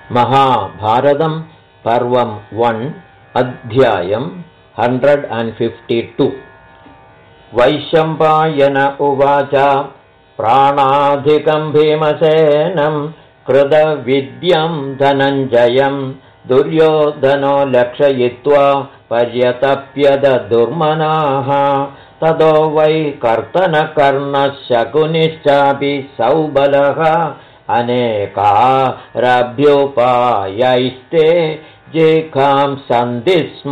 महाभारतं पर्वं 1 अध्यायं 152। वैशम्पायन उवाच प्राणाधिकं भीमसेनं कृतविद्यं धनञ्जयं दुर्योधनो लक्षयित्वा पर्यतप्यद दुर्मनाः ततो वै कर्तनकर्णशकुनिश्चापि सौबलः अनेकारभ्युपायैस्ते जिघां सन्ति स्म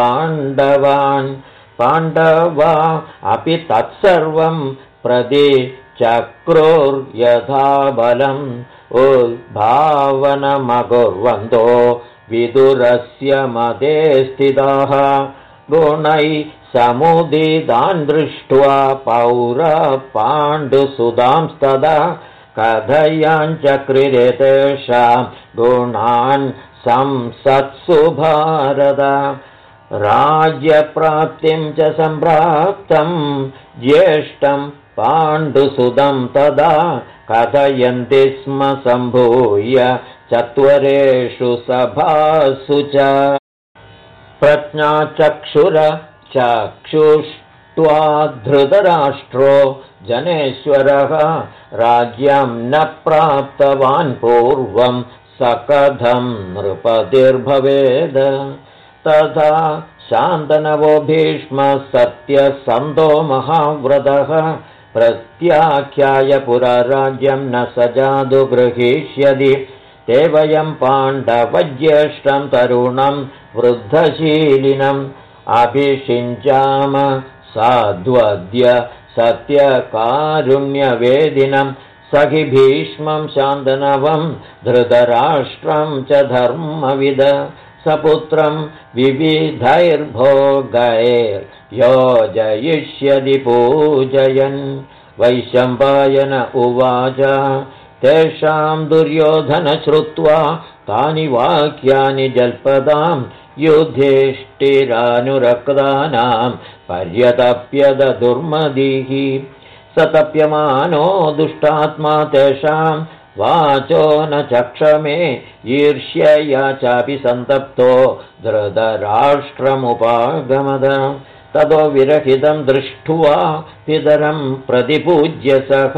पाण्डवा अपि तत्सर्वं प्रति चक्रुर्यथा बलम् उद्भावनमकुर्वन्तो विदुरस्य मते स्थिताः गुणैः समुदितान् दृष्ट्वा पौरपाण्डुसुतांस्तदा कथयाञ्चक्रिरे तेषां गुणान् संसत्सु भारत राज्यप्राप्तिं च सम्प्राप्तं ज्येष्ठं पाण्डुसुतं तदा कथयन्ति स्म सम्भूय चत्वरेषु सभासु च प्रज्ञाचक्षुश्त्वा धृतराष्ट्रो जनेश्वरः राज्यं न प्राप्तवान् पूर्वं स कथं नृपतिर्भवेद तथा शान्तनवो भीष्मः सत्यसन्तो महाव्रतः प्रत्याख्याय पुरा राज्यं न स जादु गृहीष्यति ते वयं पाण्डवज्येष्ठं तरुणं वृद्धशीलिनम् अभिषिञ्चाम साध्वद्य सत्यकारुण्यवेदिनं सखि भीष्मं शान्तनवं धृतराष्ट्रं च धर्मविद सपुत्रं विविधैर्भोगैर्योजयिष्यति पूजयन् वैशम्पायन उवाच तेषां दुर्योधन श्रुत्वा तानि वाक्यानि जल्पदां युधिष्ठिरानुरक्तानां पर्यतप्यद दुर्मदिः सतप्यमानो दुष्टात्मा तेषां वाचो न चक्षमे ईर्ष्यया चापि सन्तप्तो धृतराष्ट्रमुपागमद ततो विरहितं दृष्ट्वा पितरं प्रतिपूज्य सः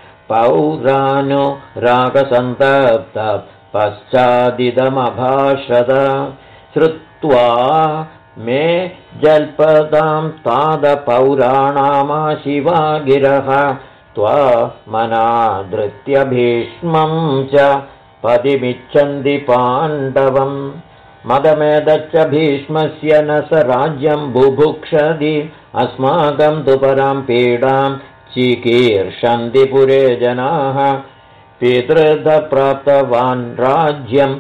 पौरानुरागसन्तप्त पश्चादिदमभाषत श्रुत्वा मे जल्पतां तादपौराणामाशिवा गिरः त्वमनादृत्य भीष्मं च पदिमिच्छन्ति पाण्डवम् मदमेदच्च भीष्मस्य न स राज्यं बुभुक्षति अस्माकं तु परां पीडां चिकीर्षन्ति पुरे जनाः पितृदप्राप्तवान् राज्यं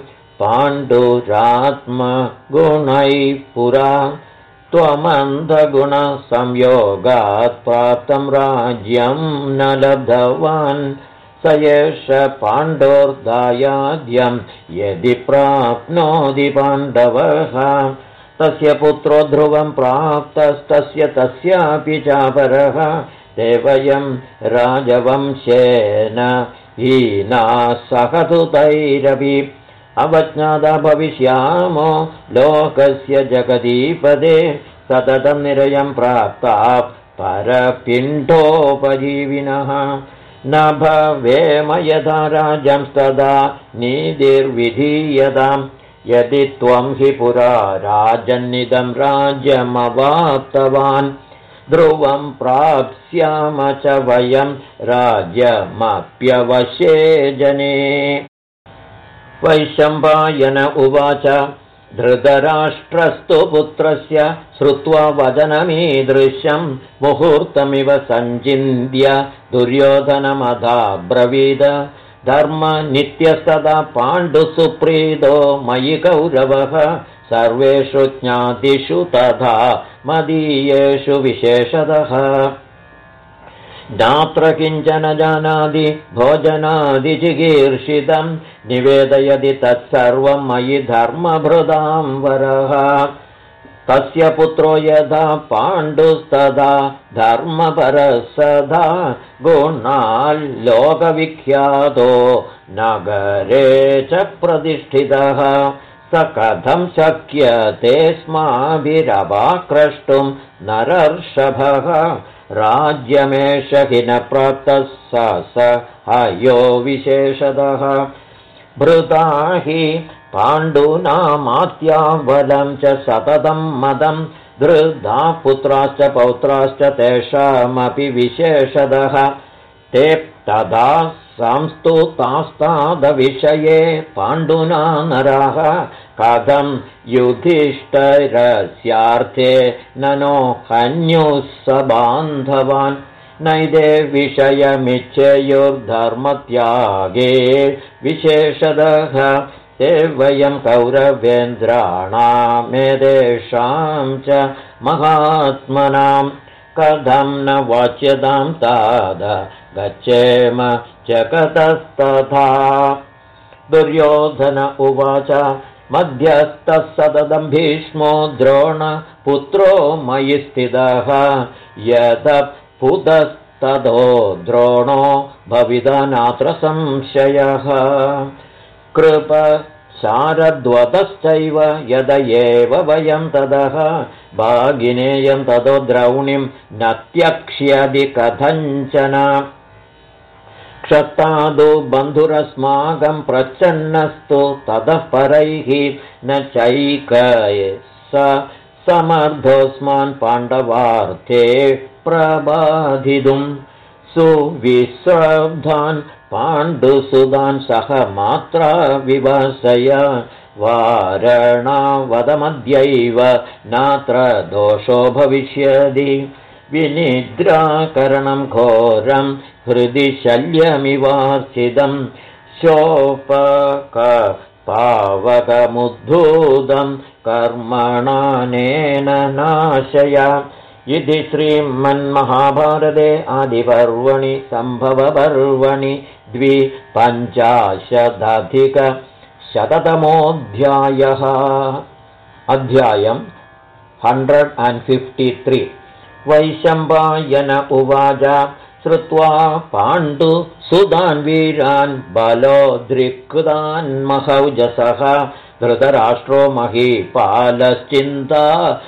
पाण्डुरात्मगुणैः पुरा त्वमन्धगुणसंयोगात् प्राप्तं राज्यं न लब्धवान् स एष पाण्डोर्दायाद्यं यदि प्राप्नोति पाण्डवः तस्य पुत्रो ध्रुवं प्राप्तस्तस्य तस्यापि चापरः ते वयं राजवंशेन हीनाः सहतुतैरपि अवज्ञाता भविष्यामो लोकस्य जगदीपदे सततं निरयं प्राप्ताः परपिण्डोपजीविनः न भवेम यथा राज्यंस्तदा नीतिर्विधीयताम् यदि त्वं हि पुरा राजन्निदं राज्यमवाप्तवान् ध्रुवं प्राप्स्याम च वयं राज्यमप्यवशे जने वैशम्पायन उवाच धृतराष्ट्रस्तु पुत्रस्य श्रुत्वा वचनमीदृशं मुहूर्तमिव सञ्चिन्त्य दुर्योधनमधाब्रवीद धर्मनित्यस्तदा पाण्डुसुप्रीतो मयि कौरवः सर्वेषु ज्ञातिषु तथा मदीयेषु विशेषतः नात्र किञ्चन जानाति भोजनादिचिकीर्षितं निवेदयति तत्सर्वं मयि धर्मभृतां वरः तस्य पुत्रो यथा पाण्डुस्तदा धर्मपरसदा गुणाल्लोकविख्यातो नगरे च प्रतिष्ठितः स कथं शक्यते स्माभिरवाक्रष्टुं नरर्षभः राज्यमेष हि न प्राप्तः स हयो विशेषतः भृता हि पाण्डूनामात्या बलं च सततं मदं धृधा पुत्राश्च पौत्राश्च तेषामपि विशेषतः ते तदा संस्तुतास्तादविषये पाण्डुना नराः कथं युधिष्ठिरस्यार्थे ननो हन्युः स बान्धवान् नैते विषयमिच्छेयुर्धर्मत्यागे विशेषतः ते वयं कौरवेन्द्राणामेतेषां च महात्मनां कथं न वाच्यतां ताद गच्छेम जगतस्तथा दुर्योधन उवाच मध्यस्थः सततं भीष्मो द्रोणपुत्रो मयि स्थितः यत पुतस्ततो द्रोणो भविता नात्र संशयः कृप शारद्वतश्चैव यद एव वयं ततः भागिनेयं ततो द्रौणीं न त्यक्ष्यति कथञ्चन क्षत्तादो बन्धुरस्माकं प्रच्छन्नस्तु ततः परैः न चैकय स समर्थोऽस्मान् पाण्डवार्थे प्रबाधितुं सुविश्रब्धान् पाण्डुसुतान् सह मात्रा विभासय वारणावदमद्यैव नात्र दोषो भविष्यति विनिद्राकरणं घोरं हृदि शल्यमिवार्चितं शोपकपावकमुद्धूतं कर्मणानेन नाशय इति श्रीमन्महाभारते आदिपर्वणि सम्भवपर्वणि 250-अधिकशततमोऽध्यायः अध्यायम् 153 वैशम्पायन उवाच श्रुत्वा पाण्डुसुतान् वीरान् बलोद्रिक्तान् महौजसः धृतराष्ट्रो महीपालश्चिन्ता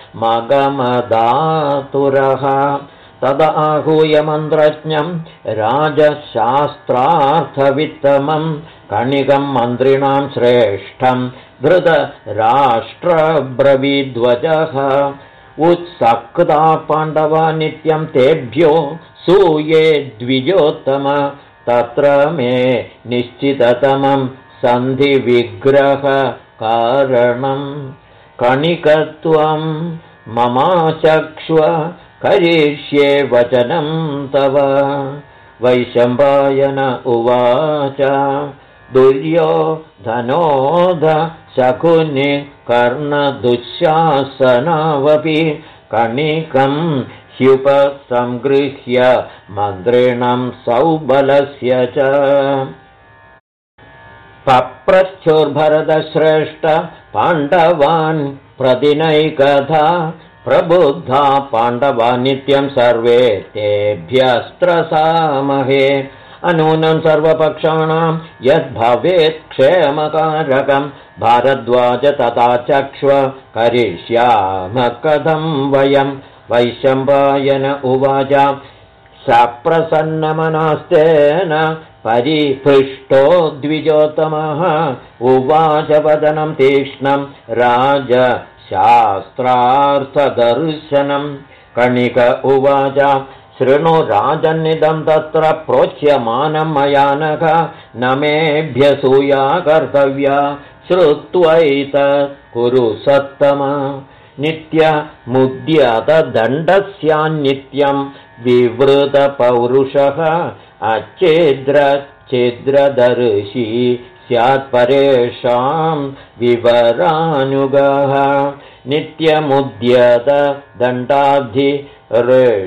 मगमदातुरः तद आहूय मन्त्रज्ञं राजशास्त्रार्थवित्तमं कणिकं मन्त्रिणां श्रेष्ठं धृतराष्ट्रब्रवीद्वचः उत्सक्ता पाण्डवा नित्यं तेभ्यो सूये द्विजोत्तम तत्र मे निश्चिततमं सन्धिविग्रहकारणं कणिकत्वं ममाचक्ष्व करिष्ये वचनं तव वैशम्पायन उवाच दुर्योधनोध शकुनि कर्णदुःशासनावपि कणिकं ह्युपसंगृह्य मन्त्रिणं सौबलस्य च पप्रच्छुर्भरतश्रेष्ठ पाण्डवान् प्रतिनैकथा प्रबुद्धा पाण्डवा नित्यं सर्वे तेभ्यस्त्रसामहे अनूनं सर्वपक्षाणां यद्भवेत् क्षेमकारकं भारद्वाज तथा चक्ष्व करिष्याम कथं वयं वैशम्पायन उवाच सप्रसन्नमनास्तेन परिपृष्टो द्विजोत्तमः उवाच वदनं तीक्ष्णं राजशास्त्रार्थदर्शनं कणिक उवाच शृणु राजन्निदं तत्र प्रोच्यमानं मया नघ न मेऽभ्यसूया कर्तव्या श्रुत्वैतत् कुरु सत्तम नित्यमुद्यतदण्डस्यान्नित्यं विवृतपौरुषः अच्छिद्रच्छिद्रदर्शी स्यात्परेषां विवरानुगः नित्यमुद्यतदण्डाद्धि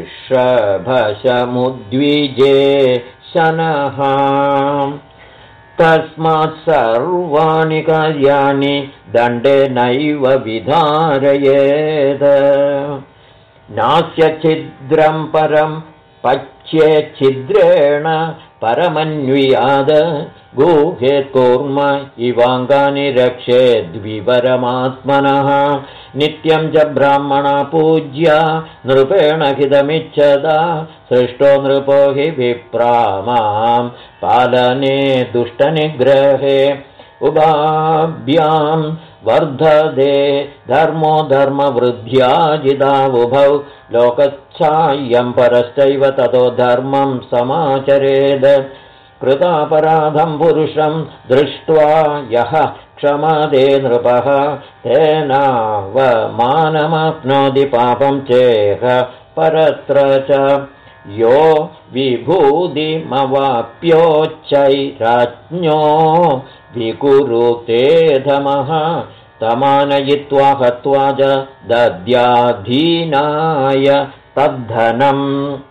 ऋषभशमुद्विजे शनः तस्मात् सर्वाणि कार्याणि दण्डेनैव विधारयेत्। नास्य छिद्रं परं पच्येच्छिद्रेण परमन्वियाद गुहेत्कूर्म इवाङ्गानि रक्षेद्विवरमात्मनः। नित्यं च ब्राह्मणा पूज्या नृपेण हितमिच्छदा सृष्टो नृपो हि विप्रामां पालने दुष्टनिग्रहे। उभाभ्यां वर्धते धर्मो धर्मवृद्ध्या जिदावुभौ लोकच्छाय्यं परश्चैव ततो धर्मं समाचरेत्। कृतापराधं पुरुषं दृष्ट्वा यः क्षमदे नृपः तेनावमानमाप्नोति पापं चेह परत्र च। यो विभूतिमवाप्योच्चैराज्ञो विकुरुते धमः तमानयित्वा हत्वा च दद्याधीनाय तद्धनम्।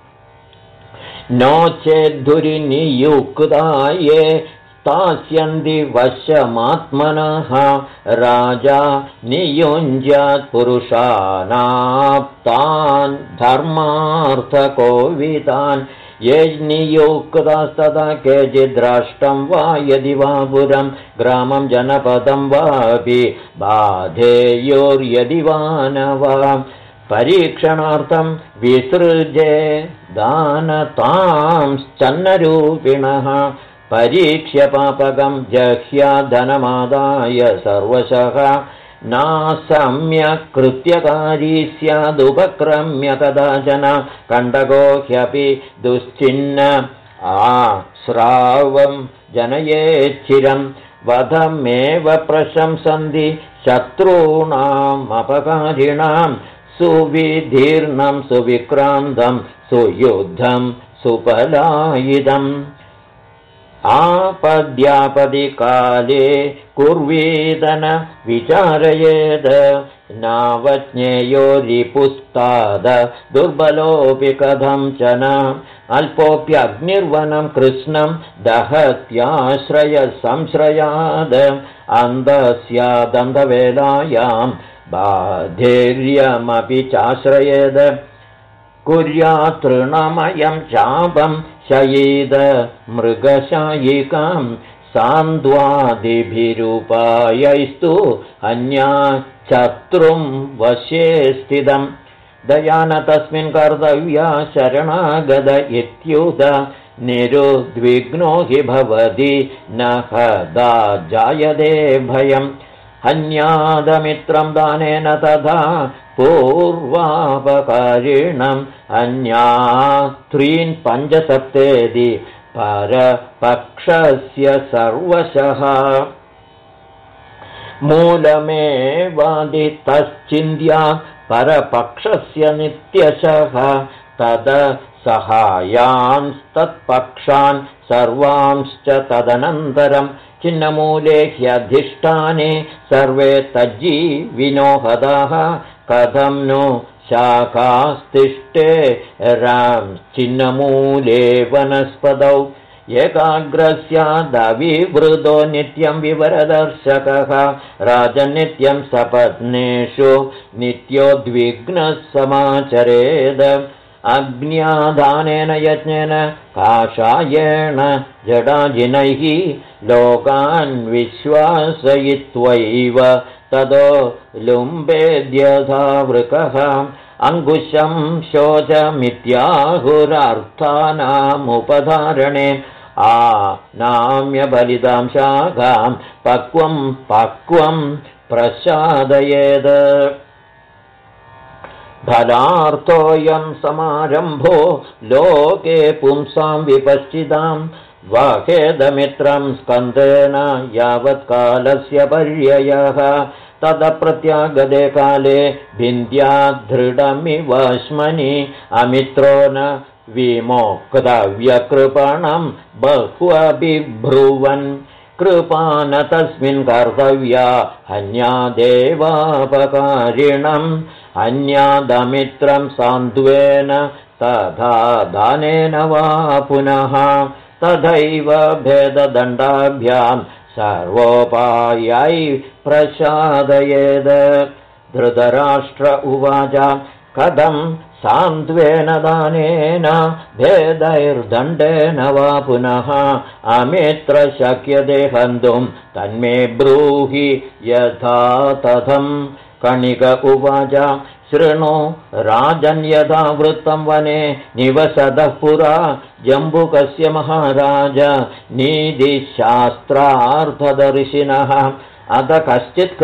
नो चेद्धुरिनियुक्ताये स्थास्यन्ति वशमात्मनः राजा नियुञ्जात् पुरुषानाप्तान् धर्मार्थकोविदान्। ये नियुक्तास्तदा केचिद्राष्ट्रं वा यदि वा पुरं ग्रामं जनपदं वापि बाधेयोर्यदि वा न वा परीक्षणार्थं विसृजे दानतांश्चन्नरूपिणः। परीक्ष्य पापकं जह्याधनमादाय सर्वशः नासम्यक् कृत्यकारी स्यादुपक्रम्य कदाचन कण्टको ह्यपि दुश्चिन्न आश्रावं जनयेच्छिरं वधमेव प्रशंसन्ति शत्रूणामपकारिणां सुविधीर्णं सुविक्रान्तं सुयुद्धं सुपलायितम्। आपद्यापदि काले कुर्वीदन विचारयेद नावज्ञेयो रिपुस्ताद दुर्बलोऽपि कथं च न अल्पोऽप्यग्निर्वनं कृष्णं दहत्याश्रय संश्रयाद अन्धस्यादन्धवेलायां बाधेर्यमपि चाश्रयेद कुर्यात्तृणमयं चापं शयीद मृगशायिकां सान्द्वादिभिरुपायैस्तु अन्या शत्रुं वशे स्थितम्। दया न तस्मिन् कर्तव्या शरणागत इत्युत निरुद्विग्नो हि भवति न हदा जायते भयम्। हन्यादमित्रं दानेन तथा पूर्वापकारिणम् अन्या त्रीन् पञ्चसप्तेदि परपक्षस्य सर्वशः। मूलमेवादितश्चिन्त्या परपक्षस्य नित्यशः तद सहायांस्तत्पक्षान् सर्वांश्च तदनन्तरं चिन्नमूले ह्यधिष्ठाने सर्वे तज्जीविनो हताः कथं नो शाखास्तिष्ठे चिन्नमूले वनस्पतौ एकाग्रस्यादविवृतो नित्यं विवरदर्शकः राजन्नित्यं सपत्नेषु नित्योद्विग्नः समाचरेद अग्न्यादानेन यज्ञेन काषायेण जडाजिनैः लोकान् विश्वासयित्वैव ततो लुम्बेद्यथा वृकः अङ्कुशं शोचमित्याहुरार्थानामुपधारणे नाम्य बलिदां शाखां पक्वं प्रसादयेत् फलार्थोऽयं समारम्भो लोके पुंसां विपश्चितां वाकेदमित्रं स्कन्देन यावत्कालस्य पर्ययः तदप्रत्यागते काले भिन्द्याद्धृढमिवश्मनि अमित्रो न विमोक्तव्यकृपणं बह्वबिभ्रुवन् कृपान तस्मिन् कर्तव्या हन्यादेवापकारिणम् अन्यादमित्रं सान्त्वेन तथा दानेन वा पुनः तथैव भेददण्डाभ्यां सर्वोपायै प्रसादयेद। धृतराष्ट्र उवाच कथं सान्त्वेन दानेन भेदैर्दण्डेन वा पुनः अमित्र शक्यते हन्तुं तन्मे ब्रूहि यथा तथं। कणिक उवाच शृणु राजन् यथा वृत्तं वने निवसतः पुरा जम्बुकस्य महाराज नीतिशास्त्रार्थदर्शिनः। अथ कश्चित्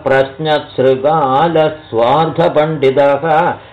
कृतप्रश्नशृगालस्वार्थपण्डितः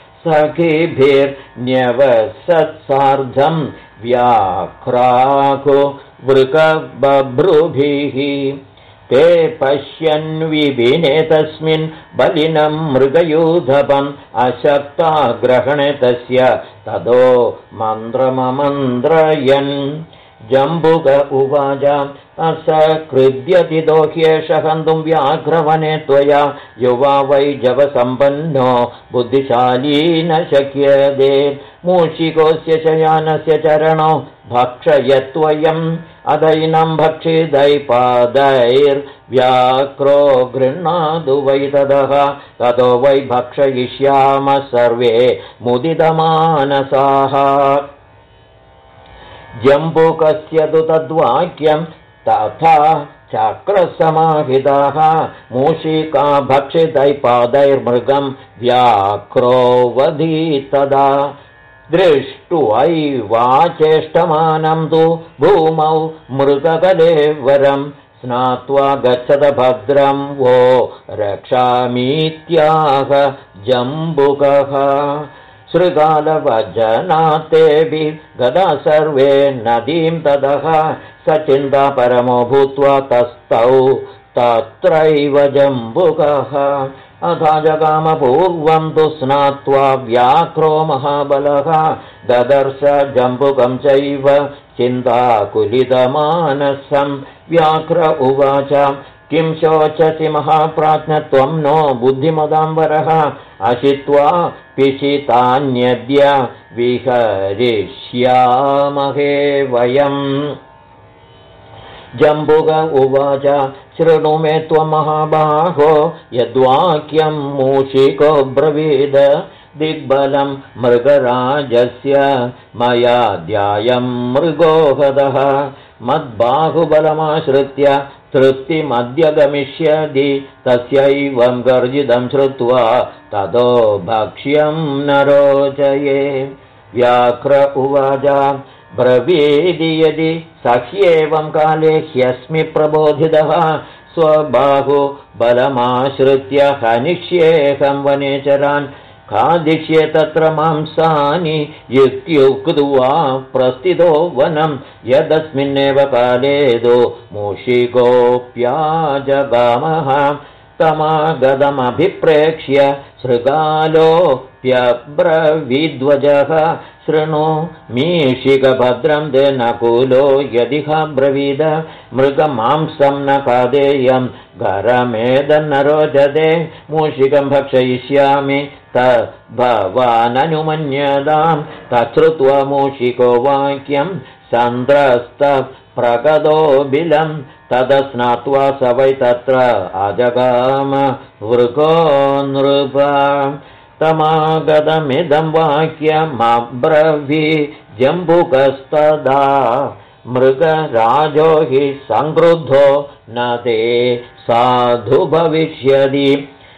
सखिभिर्न्यवसत्सार्धं व्याघ्राको वृकबभ्रुभिः। ते पश्यन् विपिने तस्मिन् बलिनं मृगयूधपम् अशक्ता ग्रहणे तस्य ततो मन्त्रममन्त्रयन्। जम्बुक उवाच असकृद्यति दोह्येष हन्तुं व्याघ्रवने त्वया युवा वै जवसम्पन्नो बुद्धिशाली न शक्यते। मूषिकोऽस्य शयानस्य चरणो भक्षयत्वयम् अदैनं भक्षितैपादैर्व्याघ्रो गृह्णातु वै ततः ततो वै भक्षयिष्यामः सर्वे मुदितमानसाः। जम्बुकस्य तु तद्वाक्यं तथा चक्रसमाहिताः मूषिका भक्षितैपादैर्मृगं व्याघ्रो वधीतदा। दृष्ट्वैवाचेष्टमानं तु भूमौ मृगकलेवरं स्नात्वा गच्छत भद्रं वो रक्षामीत्याह जम्बुकः। शृगालवचनात्तेऽपि गदा सर्वे नदीं ततः स चिन्तापरमो भूत्वा तस्थौ तत्रैव जम्बुकः। अथा जगामपूर्वं तु स्नात्वा व्याघ्रो महाबलः ददर्श जम्बुकं चैव चिन्ताकुलितमानसं। व्याघ्र उवाच किं शोचसि महाप्राज्ञत्वं नो बुद्धिमदाम्बरः अशित्वा पिशितान्यद्य विहरिष्यामहे वयम्। जम्बुक उवाच शृणु मे त्वं महाबाहो यद्वाक्यं मूषिको ब्रवीद दिग्बलं मृगराजस्य मया ध्यायं मृगो हतः मद्बाहुबलमाश्रित्य तृप्तिमद्य गमिष्यति तस्यैवं गर्जितं श्रुत्वा ततो भक्ष्यं न रोचये। व्याघ्र उवाच ब्रवीदि यदि सह्येवं काले ह्यस्मि प्रबोधितः स्वबाहुबलमाश्रित्य हनिष्येऽहं वनेचरान् खादिष्ये तत्र मांसानि इत्युक्त्वा प्रस्थितो वनं यदस्मिन्नेव काले दो मूषिकोऽप्याजगामः तमागतमभिप्रेक्ष्य शृगालोऽप्यब्रवीद्वजः शृणु मीशिकभद्रं ते नकुलो यदिह ब्रवीद मृगमांसं न खादेयं गरमेदन्न रोचते मूषिकं भक्षयिष्यामि तद्भवाननुमन्यतां। तच्छ्रुत्वा मूषिको वाक्यं सन्द्रस्तः प्रगतो बिलं तदस्नात्वा स वै तत्र अजगाम वृको नृप। तमागतमिदं वाक्यमब्रवी जम्बुकस्तदा मृगराजो हि संक्रुद्धो न ते साधु भविष्यति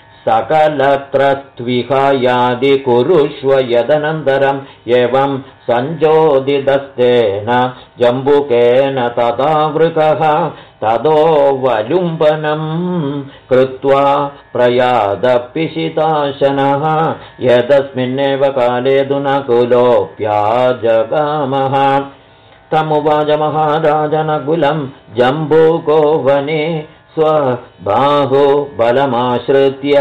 सकलत्रस्त्विहायादि कुरुष्व यदनन्तरम् एवं सञ्चोदितस्तेन जम्बुकेन तथा वृकः ततो वलुम्बनं कृत्वा प्रयादपिशिताशनः यदस्मिन्नेव काले तु नकुलोऽप्याजगामः। तमुवाच महाराजनकुलं जम्बूको वने स्वबाहुबलमाश्रित्य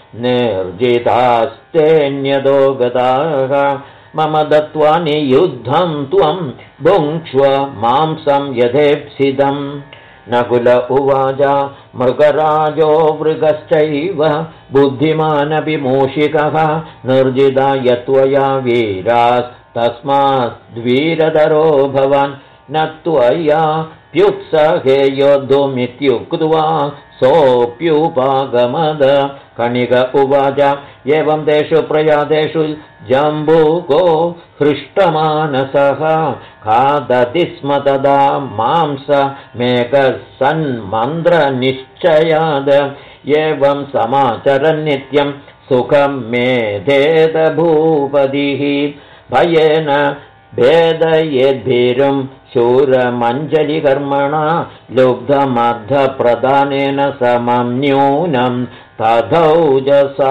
निर्जितास्तेऽन्यतो गताः मम दत्त्वा नियुद्धं त्वं भुङ्क्ष्व मांसं यथेप्सितम्। नकुल उवाच मृगराजो मृगश्चैव बुद्धिमानपि मूषिकः निर्जिता यत्त्वया वीरास्तस्माद्वीरधरो भवान् न त्वया प्युत्सहे योद्धुमित्युक्त्वा सोऽप्युपागमद कणिक उवाच एवं तेषु प्रयातेषु जम्बूको हृष्टमानसः खादति स्म तदा मांसमेकः सन्मन्त्रनिश्चयाद एवं समाचरन् नित्यं सुखं मेधेत भूपतिः भयेन भेदयेद्भीरुं शूरमञ्जलिकर्मणा लुब्धमर्धप्रदानेन समं न्यूनं तथौजसा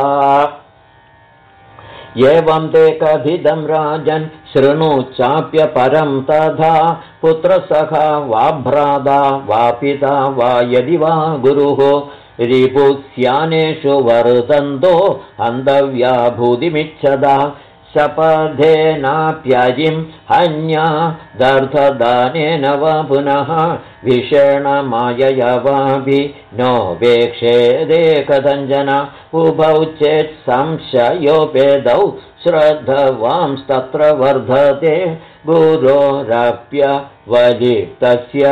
एवं ते कथितं राजन् शृणु चाप्यपरं तथा पुत्रसखा वा भ्राता वा पिता वा यदि वा गुरुः रिपुस्यानेषु वर्तन्तो हन्तव्या भूतिमिच्छदा शपथेनाप्यजिं हन्या दर्थदानेन वा पुनः विषेण मायया वापि नोपेक्षेदे कथञ्चन उभौ चेत् संशयोपेदौ श्रद्धवांस्तत्र वर्धते गुरोरप्यवलिप्तस्य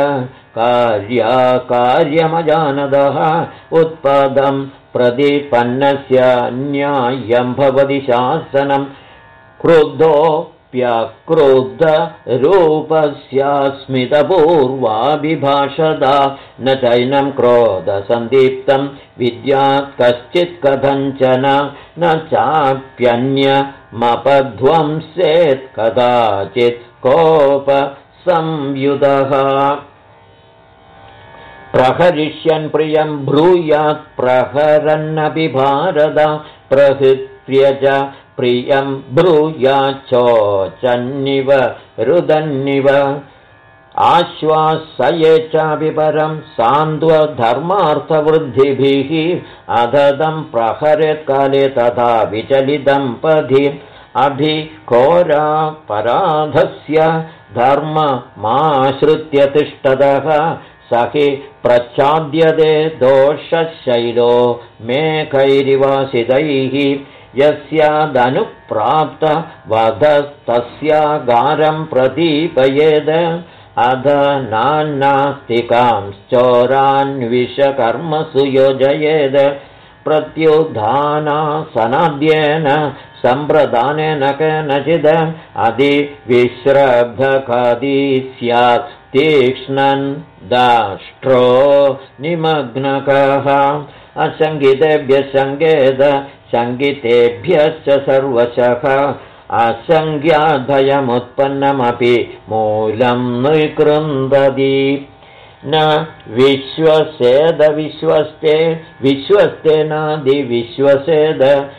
कार्यमजानदः उत्पदं प्रतिपन्नस्य न्याय्यं भवति शासनम् क्रुद्धोऽप्यक्रुद्धरूपस्यास्मितपूर्वाभिभाषदा न चैनं क्रोधसन्दीप्तं विद्यात् कश्चित् कथञ्चन न चाप्यन्यमपध्वंसेत् कदाचित् कोपसंयुतः प्रहरिष्यन् प्रियं ब्रूयात् प्रहरन्नपि भारत प्रहृत्य च प्रियं ब्रूयाच्चोचन्निव रुदन्निव आश्वासये चापि परं सान्त्वधर्मार्थवृद्धिभिः अधदं प्रहरेत्काले तथा विचलितं पथि अभिघोरापराधस्य धर्ममाश्रित्य तिष्ठतः स हि प्रच्छाद्यते दोषशैलो मेघैरिवासितैः यस्यादनुप्राप्त वधस्तस्यागारं प्रदीपयेद अध नान्नास्तिकांश्चोरान्विषकर्मसु योजयेद प्रत्युधानासनाद्येन सम्प्रदानेन केनचिद अधिविश्रब्धकदी स्यात् तीक्ष्णन् दाष्ट्रो निमग्नकः असङ्गितेभ्यः सङ्गेद सङ्गितेभ्यश्च सर्वशः असङ्ख्याद्भयमुत्पन्नमपि मूलं निकृन्दति न विश्वसेद विश्वस्ते विश्वस्तेनादिविश्वसेद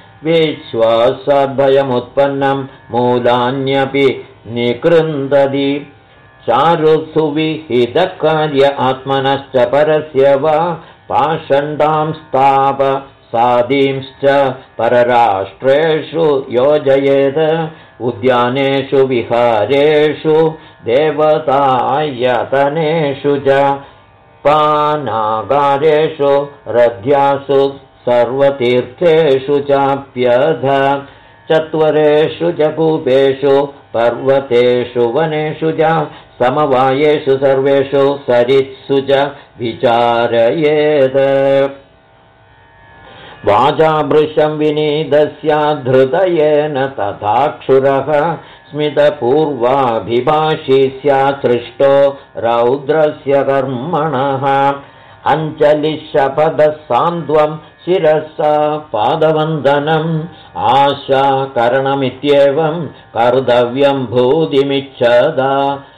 विश्वासाद्भयमुत्पन्नं मूलान्यपि निकृन्दति चारुसुविहितकार्य आत्मनश्च परस्य वा पाषण्डां स्थाप सादींश्च परराष्ट्रेषु योजयेत् उद्यानेषु विहारेषु देवतायतनेषु च पानागारेषु रथ्यासु सर्वतीर्थेषु चाप्यध चत्वरेषु च कूपेषु पर्वतेषु वनेषु च समवायेषु सर्वेषु सरित्सु च विचारयेत् वाचाभृशं विनीतस्याद्धृतयेन तथाक्षुरः स्मितपूर्वाभिभाषी स्यात् सृष्टो रौद्रस्य कर्मणः अञ्जलिशपथसान्द्वं शिरसा पादवन्दनम् आशाकरणमित्येवं कर्तव्यं भूतिमिच्छदा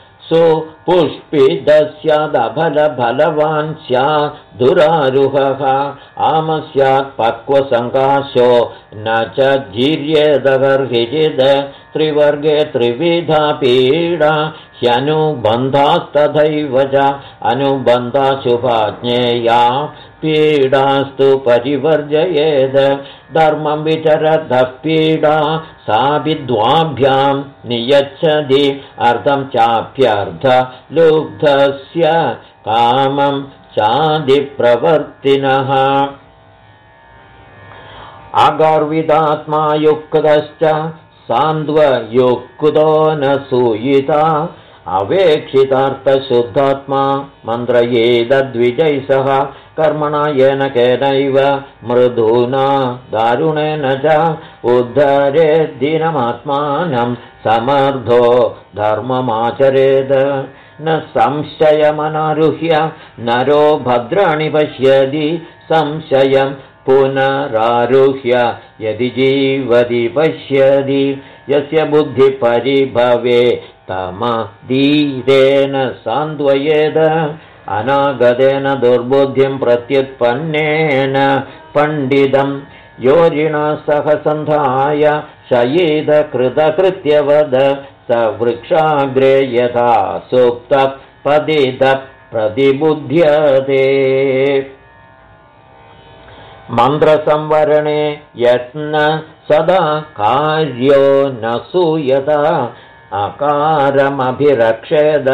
सुपुष्पितस्यादफलफलवान् स्यात् दुरारुहः आम स्यात् पक्वसङ्काशो न च जीर्येदगर्हिचिद त्रिवर्गे त्रिविधा पीडा ह्यनुबन्धास्तथैव च अनुबन्धाशुभाज्ञेया पीडास्तु परिवर्जयेद धर्मं विचरतः पीडा सापि द्वाभ्यां नियच्छति अर्थं चाप्यर्थलुब्धस्य कामं चादिप्रवर्तिनः अगर्वितात्मा युक्तश्च सान्द्वयुक्तो न सूयिता अवेक्षितार्थशुद्धात्मा मन्त्रयेदद्विजैसः कर्मणा येन केनैव मृदूना दारुणेन च उद्धरेद्दीनमात्मानं समर्थो धर्ममाचरेद न संशयमनारुह्य नरो भद्राणि पश्यति संशयं पुनरारुह्य यदि जीवति पश्यति यस्य बुद्धिपरिभवे तमधीरेण सान्त्वयेद अनागतेन दुर्बुद्धिं प्रत्युत्पन्नेन पण्डितं योरिणा सह सन्धाय शयीदकृतकृत्यवद स वृक्षाग्रे यथा सुप्तः पतितः प्रतिबुध्यते मन्त्रसंवरणे यत्न सदा कार्यो न सूयता अकारमभिरक्षेद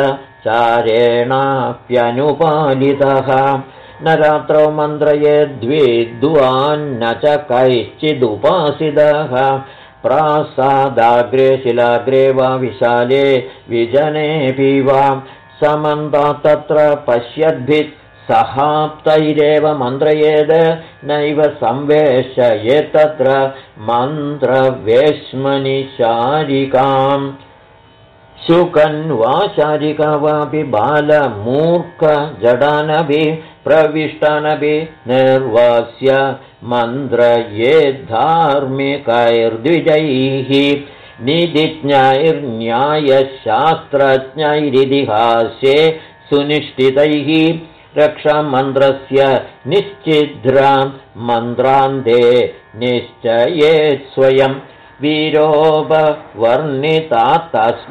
चारेणाप्यनुपालितः न रात्रौ मन्त्रयेद्विद्वान्न च कैश्चिदुपासितः प्रासादाग्रे शिलाग्रे वा विशाले विजनेऽपि वा समन्तात् तत्र पश्यद्भिः सहाप्तैरेव मन्त्रयेद नैव संवेशयेत्तत्र मन्त्रवेश्मनि शारिकाम् शुकन् वा शारिका वापि बालमूर्खजडानभि प्रविष्टानभि निर्वास्य मन्त्रयेद्धार्मिकैर्द्विजैः निधिज्ञैर्न्यायशास्त्रज्ञैरितिहास्ये सुनिष्ठितैः रक्षामन्त्रस्य निश्चिद्रां मन्त्रान्ते निश्चयेत् स्वयं वीरोपवर्णितात्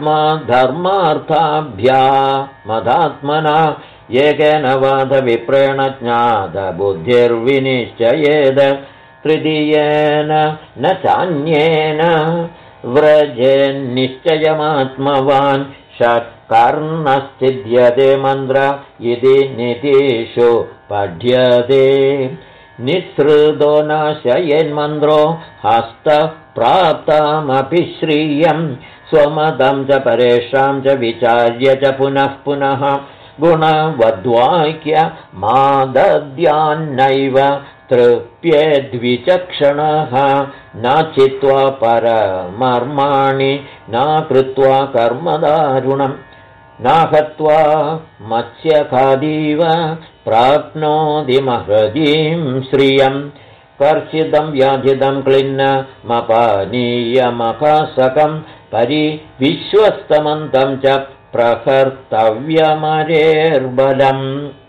तस्माद्धर्मार्थाभ्यामदात्मना एकेन वादविप्रेण ज्ञातबुद्धिर्विनिश्चयेद तृतीयेन न चान्येन व्रजेन्निश्चयमात्मवान् षट्कर्णश्चिद्यते मन्त्र इति नीतिषु पठ्यते निःसृतो नाशयेन्मन्त्रो हस्तप्राप्तामपि श्रियं स्वमतं च परेषां च विचार्य च पुनः पुनः गुणवद्वाक्य मादद्यान्नैव तृप्येद्विचक्षणः न चित्वा परमर्माणि न कृत्वा कर्मदारुणम् नाहत्वा मत्स्यखादीव प्राप्नोति महदीं श्रियं कर्षितं व्याधितं क्लिन्नमपानीयमकासकं परिविश्वस्तमन्तं च प्रकर्तव्यमरेर्बलम्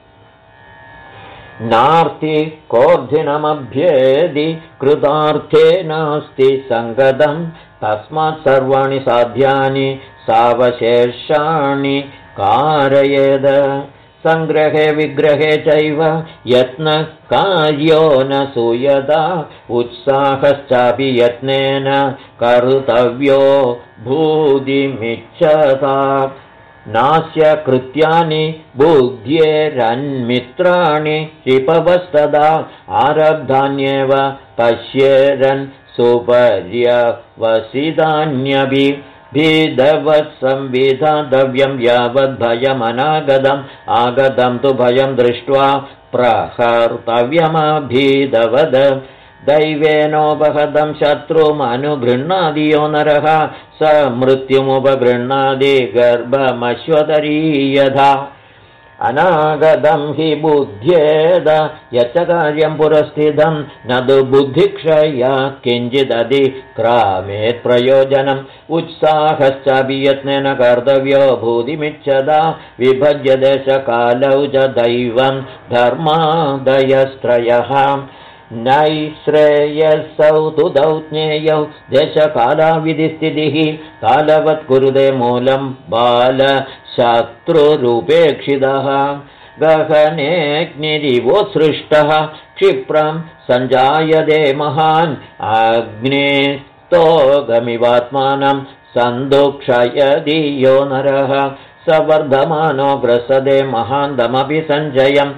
नार्ति कोर्धिनमभ्येदि कृतार्थे नास्ति सङ्गतं तस्मात् सर्वाणि साध्यानि सावशेषाणि कारयेद सङ्ग्रहे विग्रहे चैव यत्नकार्यो न सूयता उत्साहश्चापि यत्नेन कर्तव्यो भूतिमिच्छता नास्य कृत्यानि बुद्ध्येरन्मित्राणि क्षिपवस्तदा आरब्धान्येव पश्येरन् सुपर्यवसितान्यपि भीदवत्संविधातव्यं यावद्भयमनागतम् आगतं तु भयं दृष्ट्वा प्रहर्तव्यमभीदवद दैवेनोपहतं शत्रुमनुगृह्णादि यो नरः स मृत्युमुपगृह्णादि गर्भमश्वतरी यथा अनागतं हि बुद्ध्येद यच्च कार्यं पुरस्थितं न तु बुद्धिक्षयात् किञ्चिदधिक्रामेत् प्रयोजनम् उत्साहश्चापि यत्नेन कर्तव्यो भूतिमिच्छदा विभज्य देशकालौ च दैवं धर्मादयस्त्रयः नैश्रेयसौ तु दौ ज्ञेयौ देशकालाविधिस्थितिः कालवत् कुरुते मूलं बालशत्रुरूपेक्षितः गहनेऽग्निरिवोत्सृष्टः क्षिप्रं सञ्जायते महान् अग्निस्तोगमिवात्मानं सन्दुक्षयति यो नरः स वर्धमानो ग्रसते महान्तमपि सञ्जयम्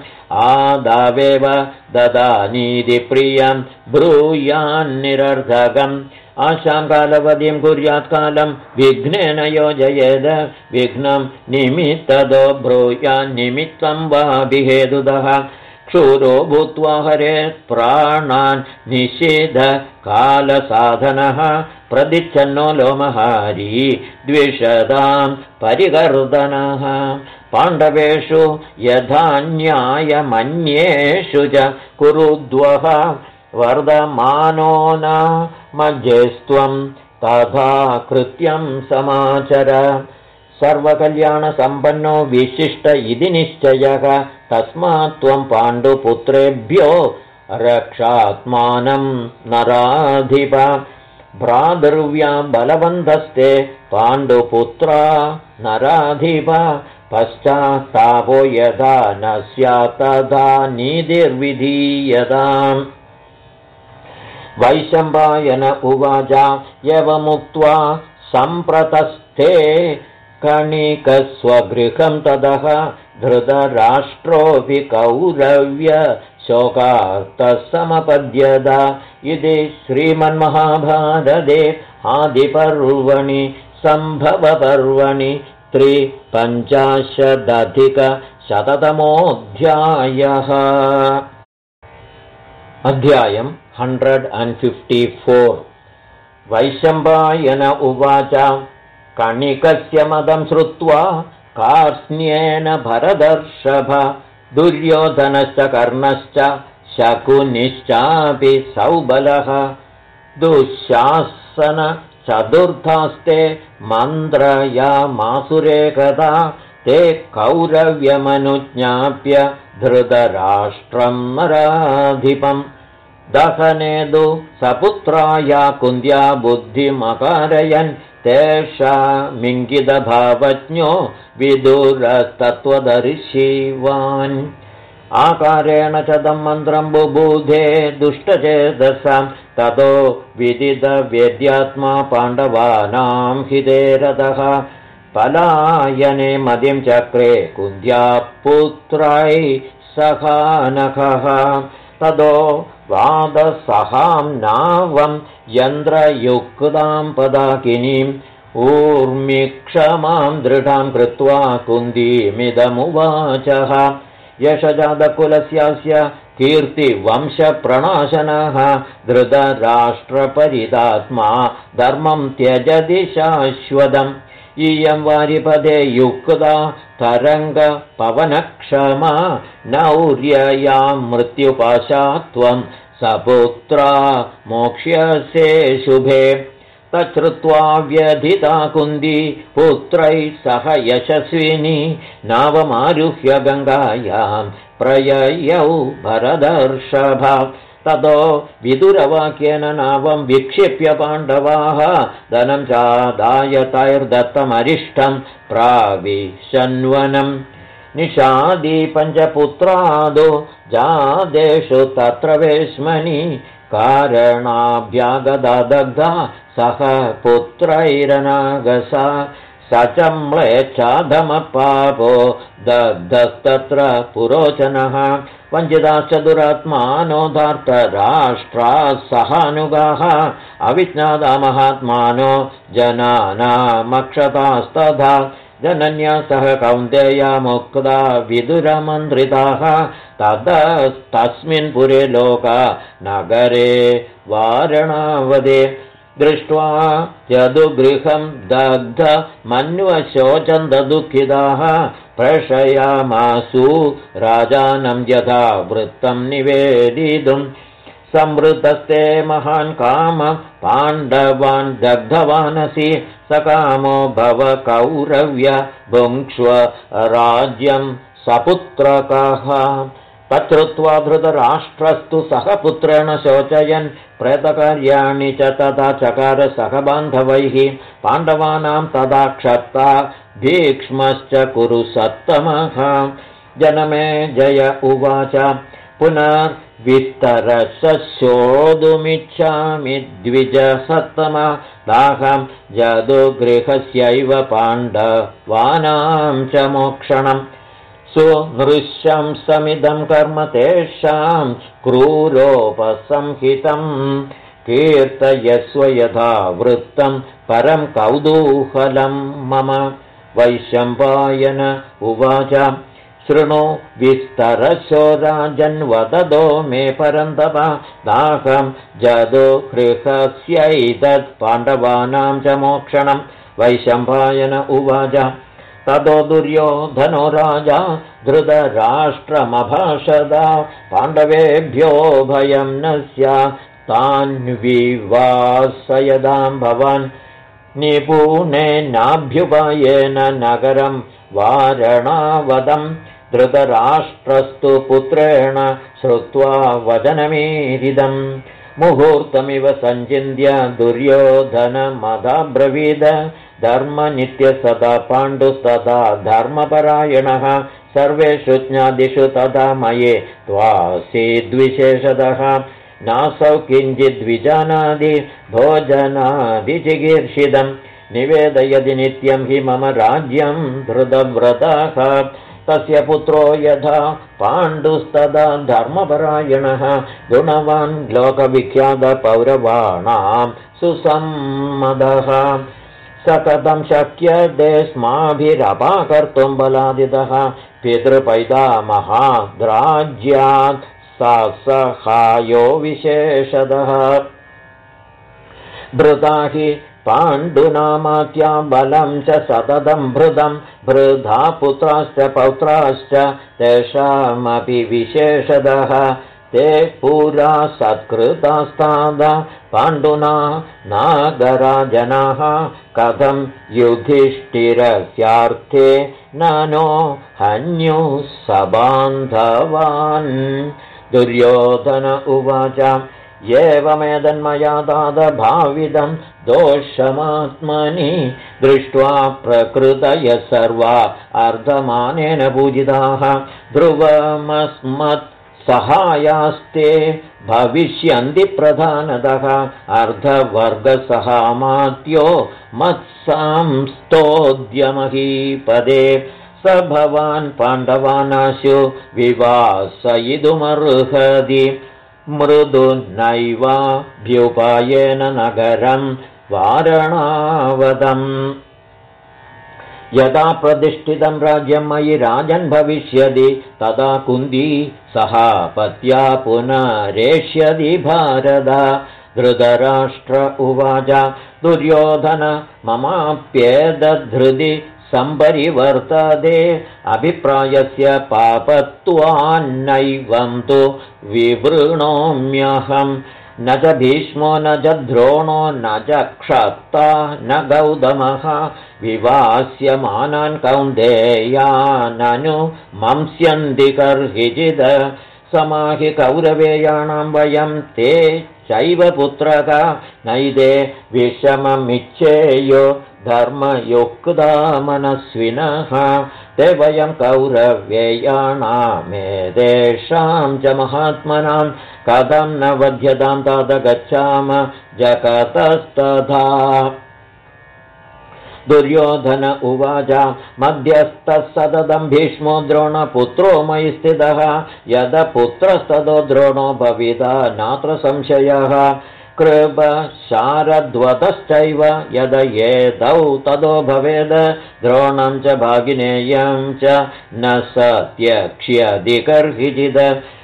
आदावेव ददानीति प्रियं ब्रूयान्निरर्थकं आशां कालवतीं कुर्यात् कालं विघ्नेन योजयेद विघ्नं निमित्तदो ब्रूयान्निमित्तं वा विहेतुतः क्षूरो भूत्वा हरेत् प्राणान् निषेध कालसाधनः प्रदिच्छन्नो लोमहारी द्विषदां परिकर्दनः पाण्डवेषु यथा न्यायमन्येषु च कुरुद्वः वर्धमानो न मध्यस्त्वं तथा कृत्यं समाचर सर्वकल्याणसम्पन्नो विशिष्ट इति निश्चयः तस्मात् त्वं पाण्डुपुत्रेभ्यो रक्षात्मानं नराधिप भ्रातृव्या बलवन्तस्ते पाण्डुपुत्रा नराधिप पश्चात्तापो यथा न स्यात् तथा नीतिर्विधीयताम् वैशम्पायन उवाच एवमुक्त्वा सम्प्रतस्थे कणिकस्वगृहं ततः धृतराष्ट्रोऽपि कौरव्य शोकार्तः समपद्यत इति श्रीमन्महाभारते आदिपर्वणि सम्भवपर्वणि 350-शततमोऽध्यायः। अध्यायम् 154। वैशम्पायन उवाच कणिकस्य मदं श्रुत्वा कार्ष्ण्येन भरतर्षभ दुर्योधनश्च कर्णश्च शकुनिश्चापि सौबलः दुःशासन चतुर्थास्ते मन्त्रयामासुरेकदा ते कौरव्यमनुज्ञाप्य धृतराष्ट्रं नराधिपम् दहनेदु सपुत्राया कुन्द्या बुद्धिमकारयन् तेषामिङ्गितभावज्ञो विदुरस्तत्त्वदर्शिवान् आकारेण च तं मन्त्रं बुबुधे दुष्टचेतसां ततो विदितवेद्यात्मा पाण्डवानां हिते रतः पलायने मदिं चक्रे कुन्द्या पुत्रै सखानखः ततो वादसहां नावं यन्द्रयुक्तां पदाकिनीम् ऊर्मिक्षमां दृढां कृत्वा कुन्दीमिदमुवाचः यशजातकुलस्यास्य कीर्तिवंशप्रणाशनः धृतराष्ट्रपरितात्मा धर्मं त्यजति शाश्वतम् इयं वारिपदे युक्ता तरङ्गपवनक्षमा नौर्यया मृत्युपाशात्वं सपुत्रा मोक्ष्यसे शुभे तच्छ्रुत्वा व्यधिता कुन्दी पुत्रैः सह यशस्विनी नावमारुह्य गङ्गायां प्रययौ भरतर्षभ ततो विदुरवाक्येन नावं विक्षिप्य पाण्डवाः धनं चादाय तैर्दत्तमरिष्टं प्राविशन्वनम् निषादी पञ्चपुत्रादो जादेषु तत्र वेश्मनि कारणाभ्यागदग्धा सह पुत्रैरनागसा स च म्लेच्छाधमपापो दग्धस्तत्र पुरोचनः वञ्चिताश्च दुरात्मानो धार्तराष्ट्राः सहानुगाः अविज्ञाता महात्मानो जनानामक्षतास्तथा जनन्या सह कौन्तेया मुक्ता विदुरमन्त्रिताः तस्मिन् पुरे लोका नगरे वारणावदे दृष्ट्वा यदुगृहं दग्ध मन्वशोचन्दुःखिताः प्रेषयामासु राजानं यथा वृत्तं निवेदितुं संवृतस्ते महान् काम पाण्डवान् दग्धवानसि सकामो भव कौरव्य भुङ्क्ष्व राज्यं सपुत्रकः तच्छ्रुत्वा धृतराष्ट्रस्तु सह पुत्रेण शोचयन् प्रेतकार्याणि च तथा चकार सह बान्धवैः पाण्डवानां तदा क्षप्ता भीक्ष्मश्च कुरु सत्तमः जनमेजय उवाच पुनर्विस्तरशोधुमिच्छामि द्विजसत्तम दाहं जदुगृहस्यैव पाण्डवानां च मोक्षणम् सुनृश्यं समिदं कर्म तेषां क्रूरोपसंहितं कीर्तयस्व यथा वृत्तं परं कौतूहलं मम। वैशम्पायन उवाच शृणु विस्तरशो राजन्वदतो मे परन्तप दाहं जदो गृहस्यैतत् पाण्डवानां च मोक्षणं। वैशम्पायन उवाच ततो दुर्योधनो राजा धृतराष्ट्रमभाषद पाण्डवेभ्यो भयं न स्यात् तान्विवासयदां भवान् निपुणेनाभ्युपायेन नगरं वारणावदम्। धृतराष्ट्रस्तु पुत्रेण श्रुत्वा वचनमीरिदम् मुहूर्तमिव सञ्चिन्त्य दुर्योधनमदाब्रवीद धर्मनित्यसदा पाण्डुस्तथा धर्मपरायणः सर्वेषु ज्ञादिषु तथा मये त्वासीद्विशेषतः नासौ किञ्चिद्विजानादि भोजनादिचिकीर्षितं निवेदयति नित्यं हि मम राज्यं धृतव्रतः तस्य पुत्रो यथा पाण्डुस्तदा धर्मपरायणः गुणवान् लोकविख्यातपौरवाणां सुसम्मदः सकथं शक्यते स्माभिरपाकर्तुं बलादितः पितृपैतामहाद्राज्यात् सहायो विशेषतः धृता हि पाण्डुनामात्या बलं च सततं भृधा पुत्राश्च पौत्राश्च तेषामपि विशेषतः ते पुरा सत्कृतास्ताद पाण्डुना नागराजनाः कथं युधिष्ठिरस्यार्थे ननो हन्युः सबान्धवान्। दुर्योधन उवाच एवमेतन्मया दादभाविदं दोषमात्मनि दृष्ट्वा प्रकृतयः सर्वा अर्धमानेन पूजिताः ध्रुवमस्मत् सहायास्ते भविष्यन्ति प्रधानतः अर्धवर्गसहामात्यो मत्संस्तोद्यमहीपदे स भवान् पाण्डवानाशु विवासयितुमर्हति मृदुनैवाभ्युपायेन नगरं वारणावदम्। यदा प्रतिष्ठितं राज्यं मयि राजन् भविष्यति तदा कुन्ती सहापत्या पुनरेष्यति भारत। धृतराष्ट्र उवाच दुर्योधन ममाप्येतद्धृति सम्परिवर्तते अभिप्रायस्य पापत्वान्नैवं तु विवृणोम्यहम् न च भीष्मो न च द्रोणो न च क्षत्ता न गौतमः विवास्यमानान् कौन्तेयाननु मंस्यन्ति कर्हिचित् समाहि कौरवेयाणां वयं ते चैव पुत्रक नैते विषममिच्छेयो धर्मयुक्ता मनस्विनः ते वयं कौरवेयाणामेतेषां च महात्मनां कथं न वध्यतां तात गच्छाम जगतस्तथा। दुर्योधन उवाच मध्यस्थः सततं भीष्मो द्रोणपुत्रो मयि स्थितः यद पुत्रस्ततो द्रोणो भविता नात्र संशयः कृपशारद्वतश्चैव यद एतौ ततो भवेद द्रोणं च भागिनेयं च न सत्यक्ष्यति कर्हिचित्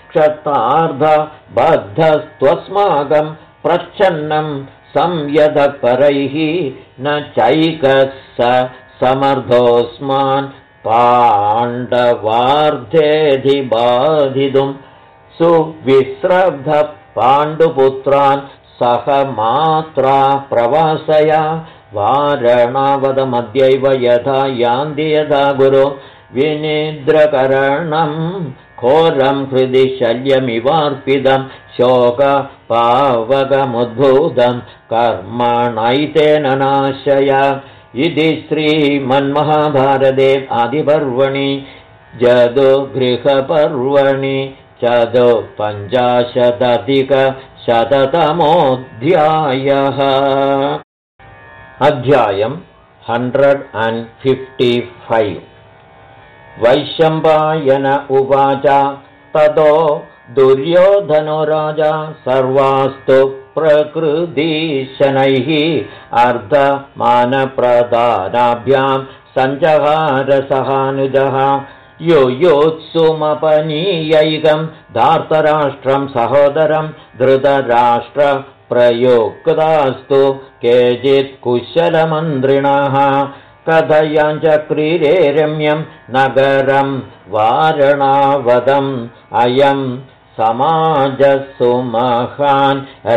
क्षतार्धबद्धस्त्वस्माकं प्रच्छन्नं संयतपरैः न चैकः समर्थोऽस्मान् पाण्डवार्धेऽधिबाधितुं सुविस्रब्ध पाण्डुपुत्रान् सह मात्रा प्रवासया वारणावदमद्यैव यथा यान्ति यथा गुरो विनिद्रकरणं घोरं हृदि शल्यमिवार्पितं शोकपावकमुद्भूतं कर्मणैतेन नाशय इति श्रीमन्महाभारते आदिपर्वणि जदुगृहपर्वणि चतुःपञ्चाशदधिकशततमोऽध्यायः। अध्यायम् 155। वैशम्पायन उवाच ततो दुर्योधनो राजा सर्वास्तु प्रकृतिशनैः अर्धमानप्रदानाभ्यां सञ्जहारसहानुजः योत्सुमपनीयैकं धार्तराष्ट्रं सहोदरं धृतराष्ट्रप्रयोक्तास्तु केचित् कुशलमन्त्रिणः कथयाञ्चक्रीरे रम्यं नगरं वारणावदम् अयं समाजसुमहान्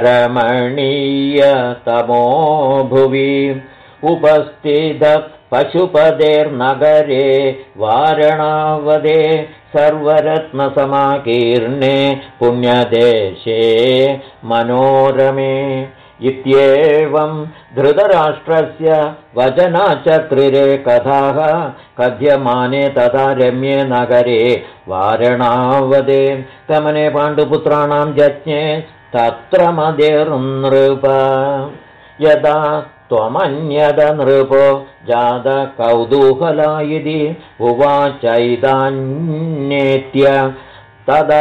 रमणीयतमो भुवि उपस्थितः पशुपतेर्नगरे वारणावदे सर्वरत्नसमाकीर्णे पुण्यदेशे मनोरमे इत्येवं धृतराष्ट्रस्य वचनाचक्रिरे कथाः कथ्यमाने तथा रम्ये नगरे वारणावदे गमने पाण्डुपुत्राणां यज्ञे तत्र मदेर्नृप यदा त्वमन्यद नृपो जातकौतूहला इति उवाचैदान्येत्य तदा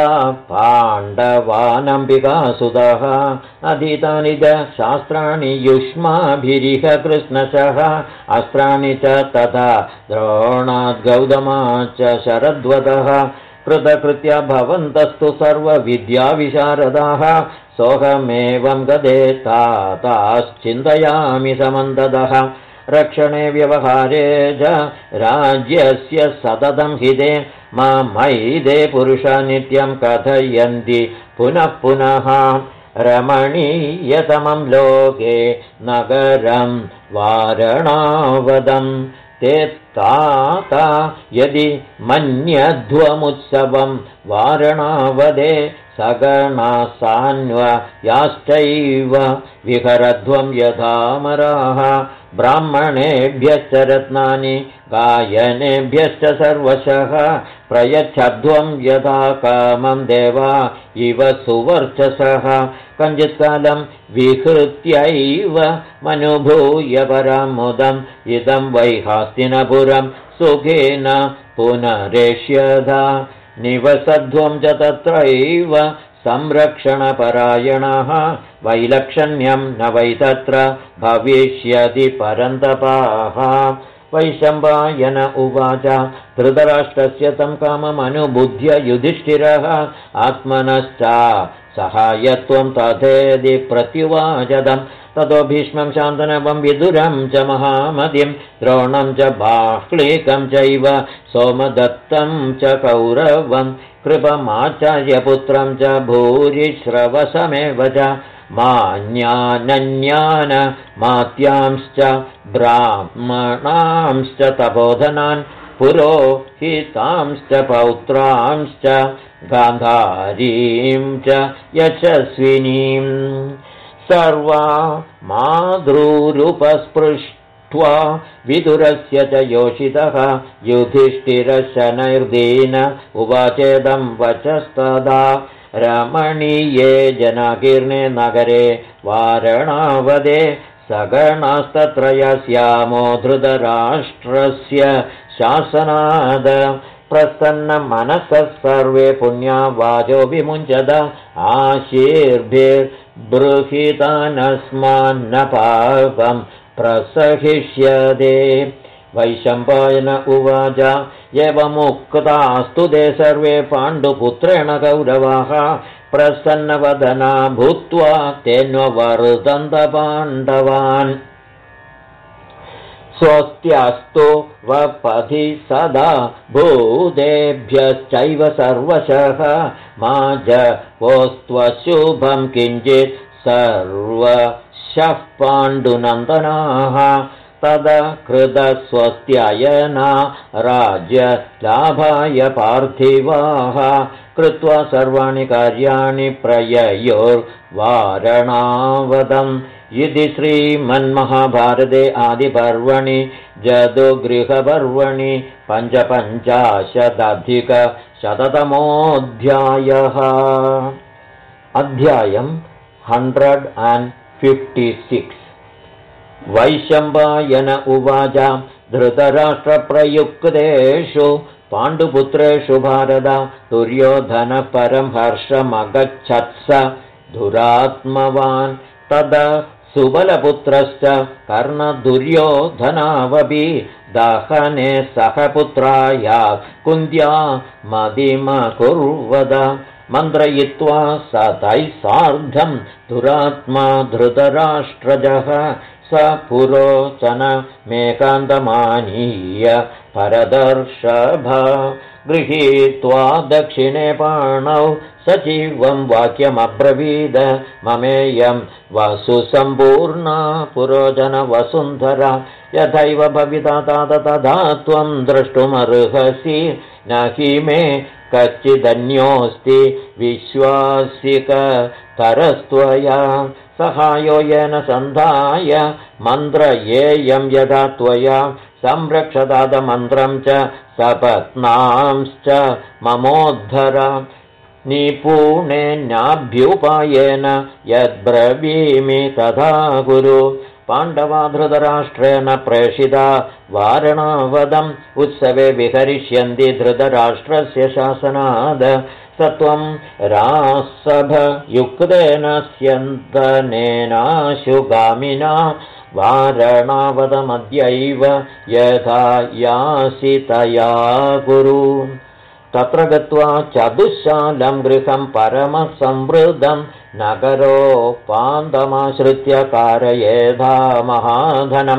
पाण्डवानम्बिकासुतः अधीतानि च शास्त्राणि युष्माभिरिह कृष्णशः अस्त्राणि च तथा द्रोणाद्गौतमा च शरद्वतः कृतकृत्य भवन्तस्तु सर्वविद्याविशारदाः सोऽहमेवं गदे ताताश्चिन्तयामि समन्ततः रक्षणे व्यवहारे च राज्यस्य सततं हिते मामैदे पुरुषा नित्यं कथयन्ति पुनः पुनः रमणीयतमं लोके नगरं वारणावदम् ते ताता यदि मन्यध्वमुत्सवं वारणावदे सगणासान्वयाश्चैव विहरध्वं यथामराः ब्राह्मणेभ्यश्च रत्नानि गायनेभ्यश्च सर्वशः प्रयच्छध्वं यथा कामं देवा इव सुवर्चसः कञ्चित्कालं विहृत्यैव मनुभूय परां मुदम् इदं वैहास्तिनपुरं सुखेन पुनरेष्यधा निवसध्वं च तत्रैव संरक्षणपरायणः वैलक्षण्यं न वै तत्र भविष्यति परन्तपाः वैशम्पायन उवाच धृतराष्ट्रस्य तं काममनुबुध्य युधिष्ठिरः आत्मनश्च सहायत्वं तथेति प्रत्युवाचदम् ततो भीष्मं शान्तनवं विदुरं च महामतिं द्रोणं च बाह्लिकं चैव सोमदत्तं च कौरवं कृपमाचार्यपुत्रं च भूरिश्रवसमेव च मान्यानन्यान मात्यांश्च ब्राह्मणांश्च तपोधनान् पुरोहितांश्च पौत्रांश्च गान्धारीं च यशस्विनीम् सर्वा माद्रूरुपस्पृष्ट्वा विदुरस्य च योषितः युधिष्ठिरशनैर्दीन उवाचेदं वचस्तदा रमणीये जनाकीर्णे नगरे वारणावदे सगणास्तत्र यस्यामो धृतराष्ट्रस्य शासनाद प्रसन्नमनसः सर्वे पुण्या वाचो विमुञ्चद आशीर्भिर्बृहितानस्मान्न पापं प्रसहिष्यते वैशम्पायन उवाच एवमुक्तास्तु ते सर्वे पाण्डुपुत्रेण कौरवाः प्रसन्नवदना भूत्वा तेन्वर्तन्त पाण्डवान् स्वस्त्यस्तु वपथि सदा भूतेभ्यश्चैव सर्वशः माजवोस्त्वशुभं किञ्चित् सर्वशः पाण्डुनन्दनाः तदकृतस्वस्त्ययना राज्यलाभाय पार्थिवाः कृत्वा सर्वाणि कार्याणि प्रययोर्वारणावदम् इति श्रीमन्महाभारते आदिपर्वणि जदुगृहपर्वणि 55-अधिक-100तमोऽध्यायः। अध्यायम् 156। वैशम्पायन उवाच धृतराष्ट्रप्रयुक्तेषु पाण्डुपुत्रेषु भारत दुर्योधनः परं हर्षमगच्छत्स दुरात्मवान् तद सुबलपुत्रश्च कर्णदुर्योधनावपि दहने सह पुत्राया कुन्द्या मदिमकुर्वद मन्त्रयित्वा स तैः सार्धं दुरात्मा धृतराष्ट्रजः स पुरोचनमेकान्तमानीय परदर्शभ गृहीत्वा दक्षिणे पाणौ सजीवं वाक्यमब्रवीद ममेयं वसुसम्पूर्णा पुरोजनवसुन्धरा यथैव भविता तात तथा त्वं द्रष्टुमर्हसि न हि मे कच्चिदन्योऽस्ति विश्वासिकतरस्त्वया सहायो येन सन्धाय मन्त्रयेयं यथा त्वया संरक्षदादमन्त्रं च सपत्नांश्च ममोद्धर निपुणेनाभ्युपायेन यद्ब्रवीमि तथा कुरु पाण्डवा धृतराष्ट्रेण प्रेषिता वारणावदम् उत्सवे विहरिष्यन्ति धृतराष्ट्रस्य शासनाद सत्वं रासभयुक्तेन स्यन्दनेनाशुगामिना वारणावदमद्यैव यथा यासि तया कुरु तत्र गत्वा चतुश्शालं गृहं परमसंवृद्धं नगरोपान्तमाश्रित्य कारयेधा महाधनं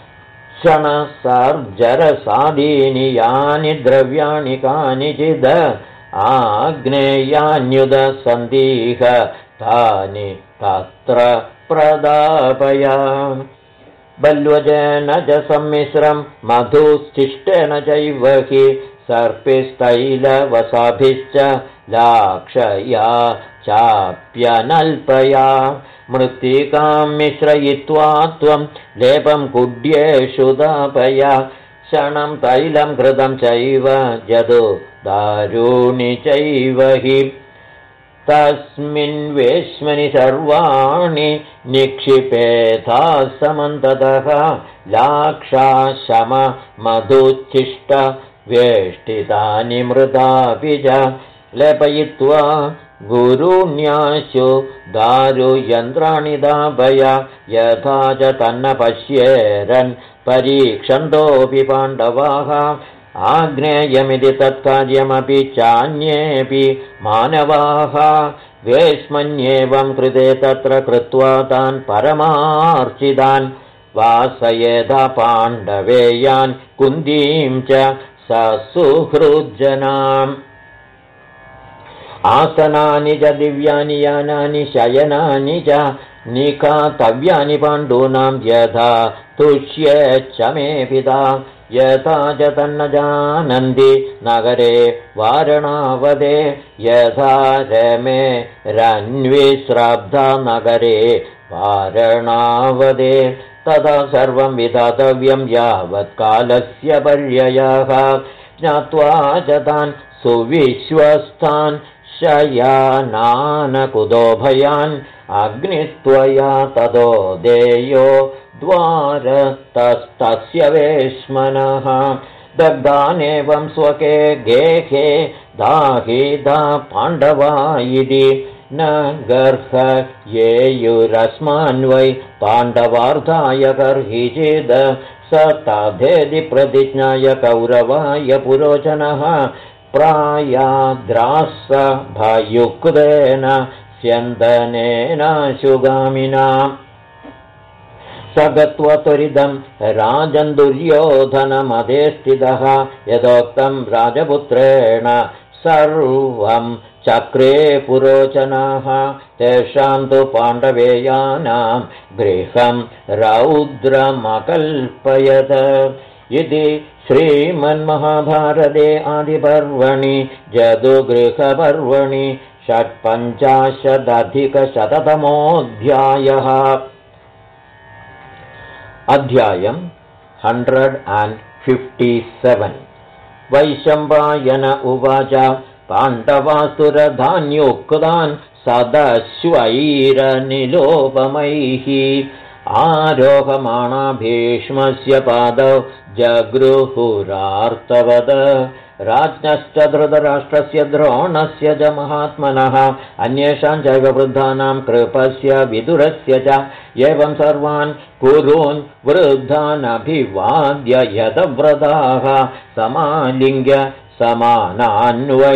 क्षणसर्जरसादीनि यानि द्रव्याणि कानिचिद आग्नेयान्युदसन्दीह तानि तत्र प्रदापय बल्वजेन च सम्मिश्रं मधुश्चिष्टेन चैव हि सर्पिस्तैलवसाभिश्च लाक्षया चाप्यनल्पया मृत्तिकां मिश्रयित्वा त्वं लेपं कुड्येषु दापय क्षणं तैलं घृतं चैव जदु दारूणि चैव हि तस्मिन् वेश्मनि सर्वाणि निक्षिपेथा समन्ततः लाक्षाशम मधुच्छिष्ट वेष्टितानि मृदापि च लेपयित्वा गुरुण्याशु दारुयन्त्राणि दापय यथा च तन्न पश्येरन् परीक्षन्तोऽपि पाण्डवाः आग्नेयमिति तत्कार्यमपि चान्येऽपि मानवाः वेश्मन्येवं कृते तत्र कृत्वा तान् परमार्चितान् वासयेधा पाण्डवेयान् कुन्दीं च ससुहृज्जनाम् आसनानि च दिव्यानि यानानि शयनानि च निखातव्यानि पाण्डूनां यथा तुष्येच्छ मे पिता यथा च तन्न जानन्ति नगरे वारणावदे यथा रमे रन्विश्राब्धा नगरे वारणावदे तथा सर्वं विधातव्यं यावत्कालस्य पर्ययः ज्ञात्वा च तान् सुविश्वस्तान् शयानानकुदोभयान् अग्निस्त्वया ततो देयो द्वारतस्तस्य वेश्मनः दग्धानेवं स्वके गेहे दाहिदा पाण्डवा इति न गर्हयेयुरस्मान्वै पाण्डवार्थाय गर्हिचिद स तथेति प्रतिज्ञाय कौरवाय पुरोचनः प्रायाद्रासभयुक्तेन स्यन्दनेनाशुगामिना स गत्वा त्वरितं राजन् दुर्योधनमधे स्थितः यथोक्तं राजपुत्रेण सर्वं चक्रे पुरोचनाः तेषां तु पाण्डवेयानां गृहं रौद्रमकल्पयत इति श्रीमन्महाभारते आदिपर्वणि जदुगृहपर्वणि 185 अध्यायम् 157 वैशम्पायन उवाच पाण्डवासुरधान्योक्तान् सदश्वैरनिलोपमैः आरोहमाणा भीष्मस्य पादौ जगृहुरार्तवद राज्ञश्च धृतराष्ट्रस्य द्रोणस्य च महात्मनः अन्येषां च वृद्धानां कृपस्य विदुरस्य च एवं सर्वान् कुरून् वृद्धानभिवाद्य यतव्रताः समालिङ्ग्य समानान्वै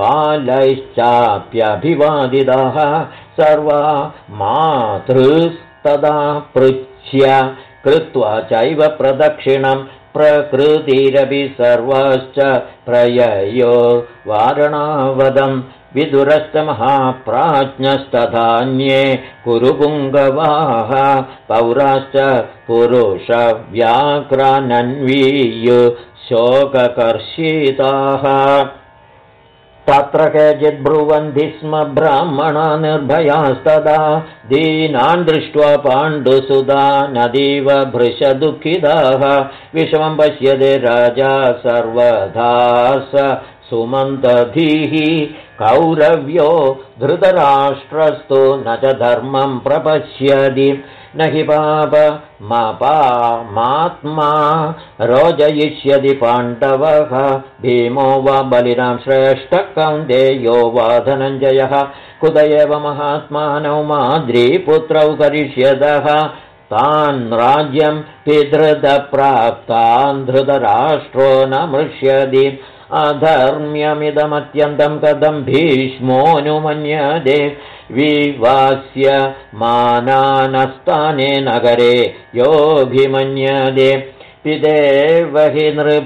बालैश्चाप्यभिवादिताः सर्वा मातृस्तदा पृच्छ्य कृत्वा चैव प्रदक्षिणं प्रकृतिरपि सर्वश्च प्रययो वारणावदम् विदुरश्च महाप्राज्ञस्तथान्ये कुरुपुङ्गवाः पौराश्च पुरुषव्याघ्रानन्वीयु शोककर्षिताः तत्र केचित् ब्रुवन्ति स्म ब्राह्मणा निर्भयास्तदा दीनान् दृष्ट्वा पाण्डुसुधा नदीव भृशदुःखिताः विषमं पश्यते राजा सर्वथा स सुमन्तधीः कौरव्यो धृतराष्ट्रस्तु न च धर्मं प्रपश्यति न हि पापमात्मा रोजयिष्यति पाण्डवः भीमो वा बलिनां श्रेष्ठः कौन्तेयो वा धनञ्जयः कुत एव महात्मानौ माद्रीपुत्रौ करिष्यतः तान् राज्यं पितृतप्राप्तान् धृतराष्ट्रो न मृष्यति अधर्म्यमिदमत्यन्तं कथं भीष्मोऽनुमन्यते विवास्य मानानस्ताने नगरे योऽभिमन्यते पितेव हि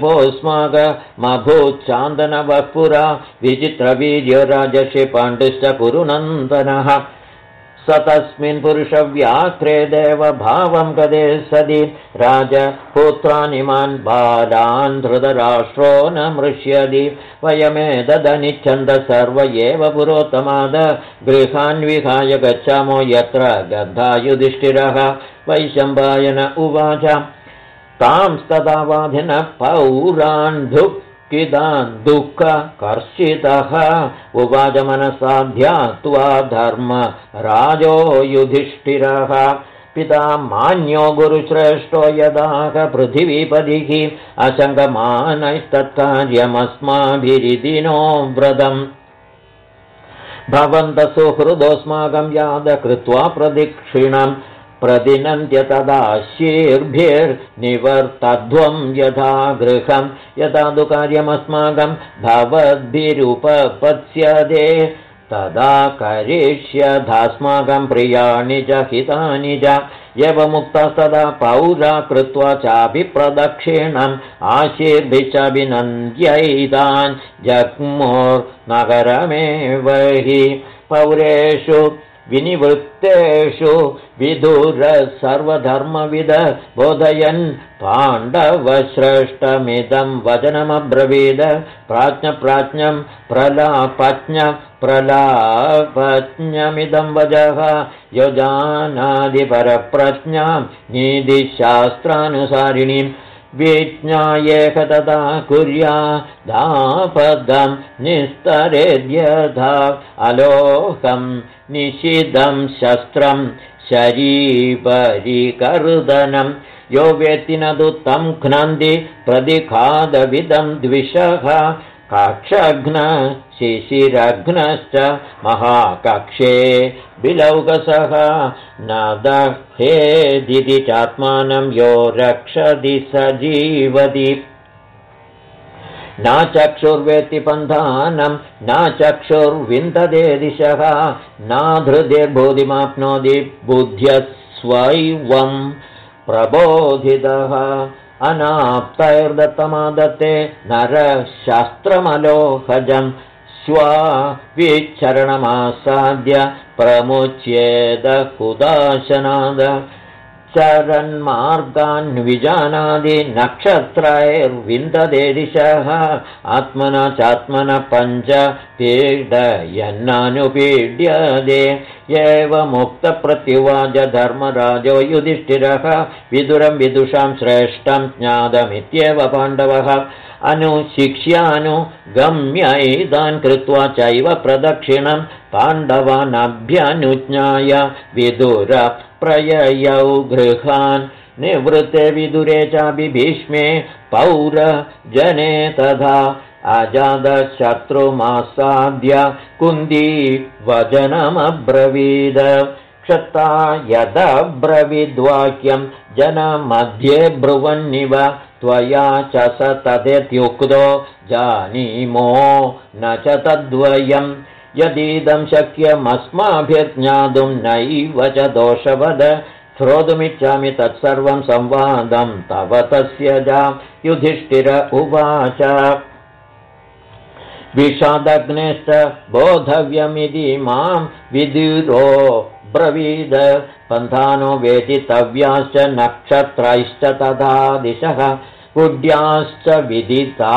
नृपोऽस्माकमभूच्चान्दनवः पुरा विचित्रवीर्यो राजर्षि पाण्डुश्च कुरुनन्दनः स तस्मिन् पुरुषव्याघ्रे देवभावं गदे सदि राजपुत्रानिमान् बालान् धृतराष्ट्रो न मृष्यति वयमेतदनिच्छन्द सर्व एव पुरोत्तमाद गृहान् विहाय गच्छामो यत्र गद्धा युधिष्ठिरः वैशम्पायन उवाच तांस्तदा वाधिनः पौरान् दुःखितान् दुःखकर्षितः उवाच मनसा ध्यात्वा धर्मराजो युधिष्ठिरः पिता मान्यो गुरुश्रेष्ठो यदाह पृथिवीपतिः अशङ्कमानैस्तत्कार्यमस्माभिरिति नो व्रतम् भवन्तः सुहृदोऽस्माकं याद कृत्वा प्रदक्षिणम् प्रतिनन्त्य तदाशीर्भिर्निवर्तध्वं यथा गृहं यथा तु कार्यमस्माकं भवद्भिरुपपत्स्यते तदा करिष्यधास्माकं प्रियाणि च हितानि च एवमुक्तस्तदा पौरा कृत्वा चापि प्रदक्षिणम् आशीर्भिश्चाभिनन्द्यैतान् जग्मुर्नगरमेव हि पौरेषु विनिवृत्तेषु विदुर सर्वधर्मविद बोधयन् पाण्डवश्रेष्ठमिदं वचनमब्रवीद प्राज्ञं प्रलापज्ञमिदं वचः यो जानादिपरप्रज्ञां नीतिशास्त्रानुसारिणीं विज्ञायेह तथा कुर्यादापदं निस्तरेद्यथा अलोकं निषिद्धं शस्त्रं शरीपरिकर्दनं यो वेत्ति न तु तं घ्नन्ति प्रतिखादविदं द्विषः कक्षघ्न शिशिरघ्नश्च महाकक्षे बिलौकसः न दहेदिति चात्मानं यो रक्षति स जीवति न चक्षुर्वेत्ति पन्थानं न चक्षुर्विन्दते दिशः न धृतिर्बोधिमाप्नोति बुद्ध्यस्वैवं प्रबोधितः अनाप्तैर्दत्तमादत्ते नरशास्त्रमलोहजं श्वाविचरणमासाद्य प्रमुच्येदहुदाशनाद चरन्मार्गान् विजानादि नक्षत्रैर्विन्दते दिशः आत्मना चात्मना पञ्च पीडयन्नानुपीड्यते एवमुक्तप्रत्युवाच धर्मराजो युधिष्ठिरः विदुरं विदुषां श्रेष्ठं ज्ञातमित्येव पाण्डवः अनुशिक्ष्यानुगम्यैतान् कृत्वा चैव प्रदक्षिणं पाण्डवानभ्यनुज्ञाय विदुर प्रययौ गृहान् निवृत्ते विदुरे चापि भीष्मे पौरजने तथा अजातशत्रुमासाद्य कुन्ती वचनमब्रवीद क्षत्ता यदब्रवीद्वाक्यं जनमध्ये ब्रुवन्निव त्वया च स तदेत्युक्तो जानीमो न च तद्वयम् यदीदं शक्यमस्माभिर्ज्ञातुं नैव च दोषवद श्रोतुमिच्छामि तत्सर्वं संवादं तव तस्य च युधिष्ठिर उवाच विषादग्नेश्च बोधव्यमिति मां विदुरो ब्रवीद पन्थानो वेदितव्याश्च नक्षत्रैश्च तथा दिशः कुड्याश्च विदिता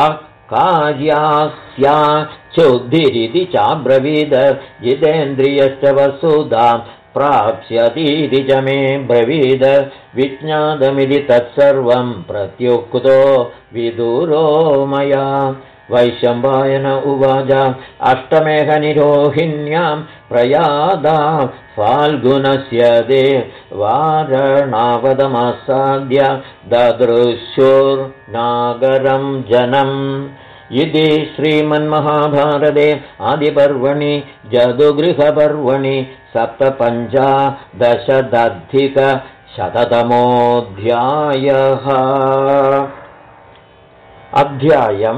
कार्यास्याच्युद्धिरिति चाब्रवीद जितेन्द्रियश्च वसुधां प्राप्स्यतीति च मे ब्रवीद विज्ञातमिति तत्सर्वं प्रत्युक्तो विदुरो मया वैशम्पायन उवाच अष्टमेघनिरोहिण्यां प्रयादा फाल्गुनस्य दे वारणावदमासाद्य ददृश्युर्नागरं जनम् इति श्रीमन्महाभारते आदिपर्वणि जदुगृहपर्वणि 7-15-शततमोऽध्यायः। अध्यायम्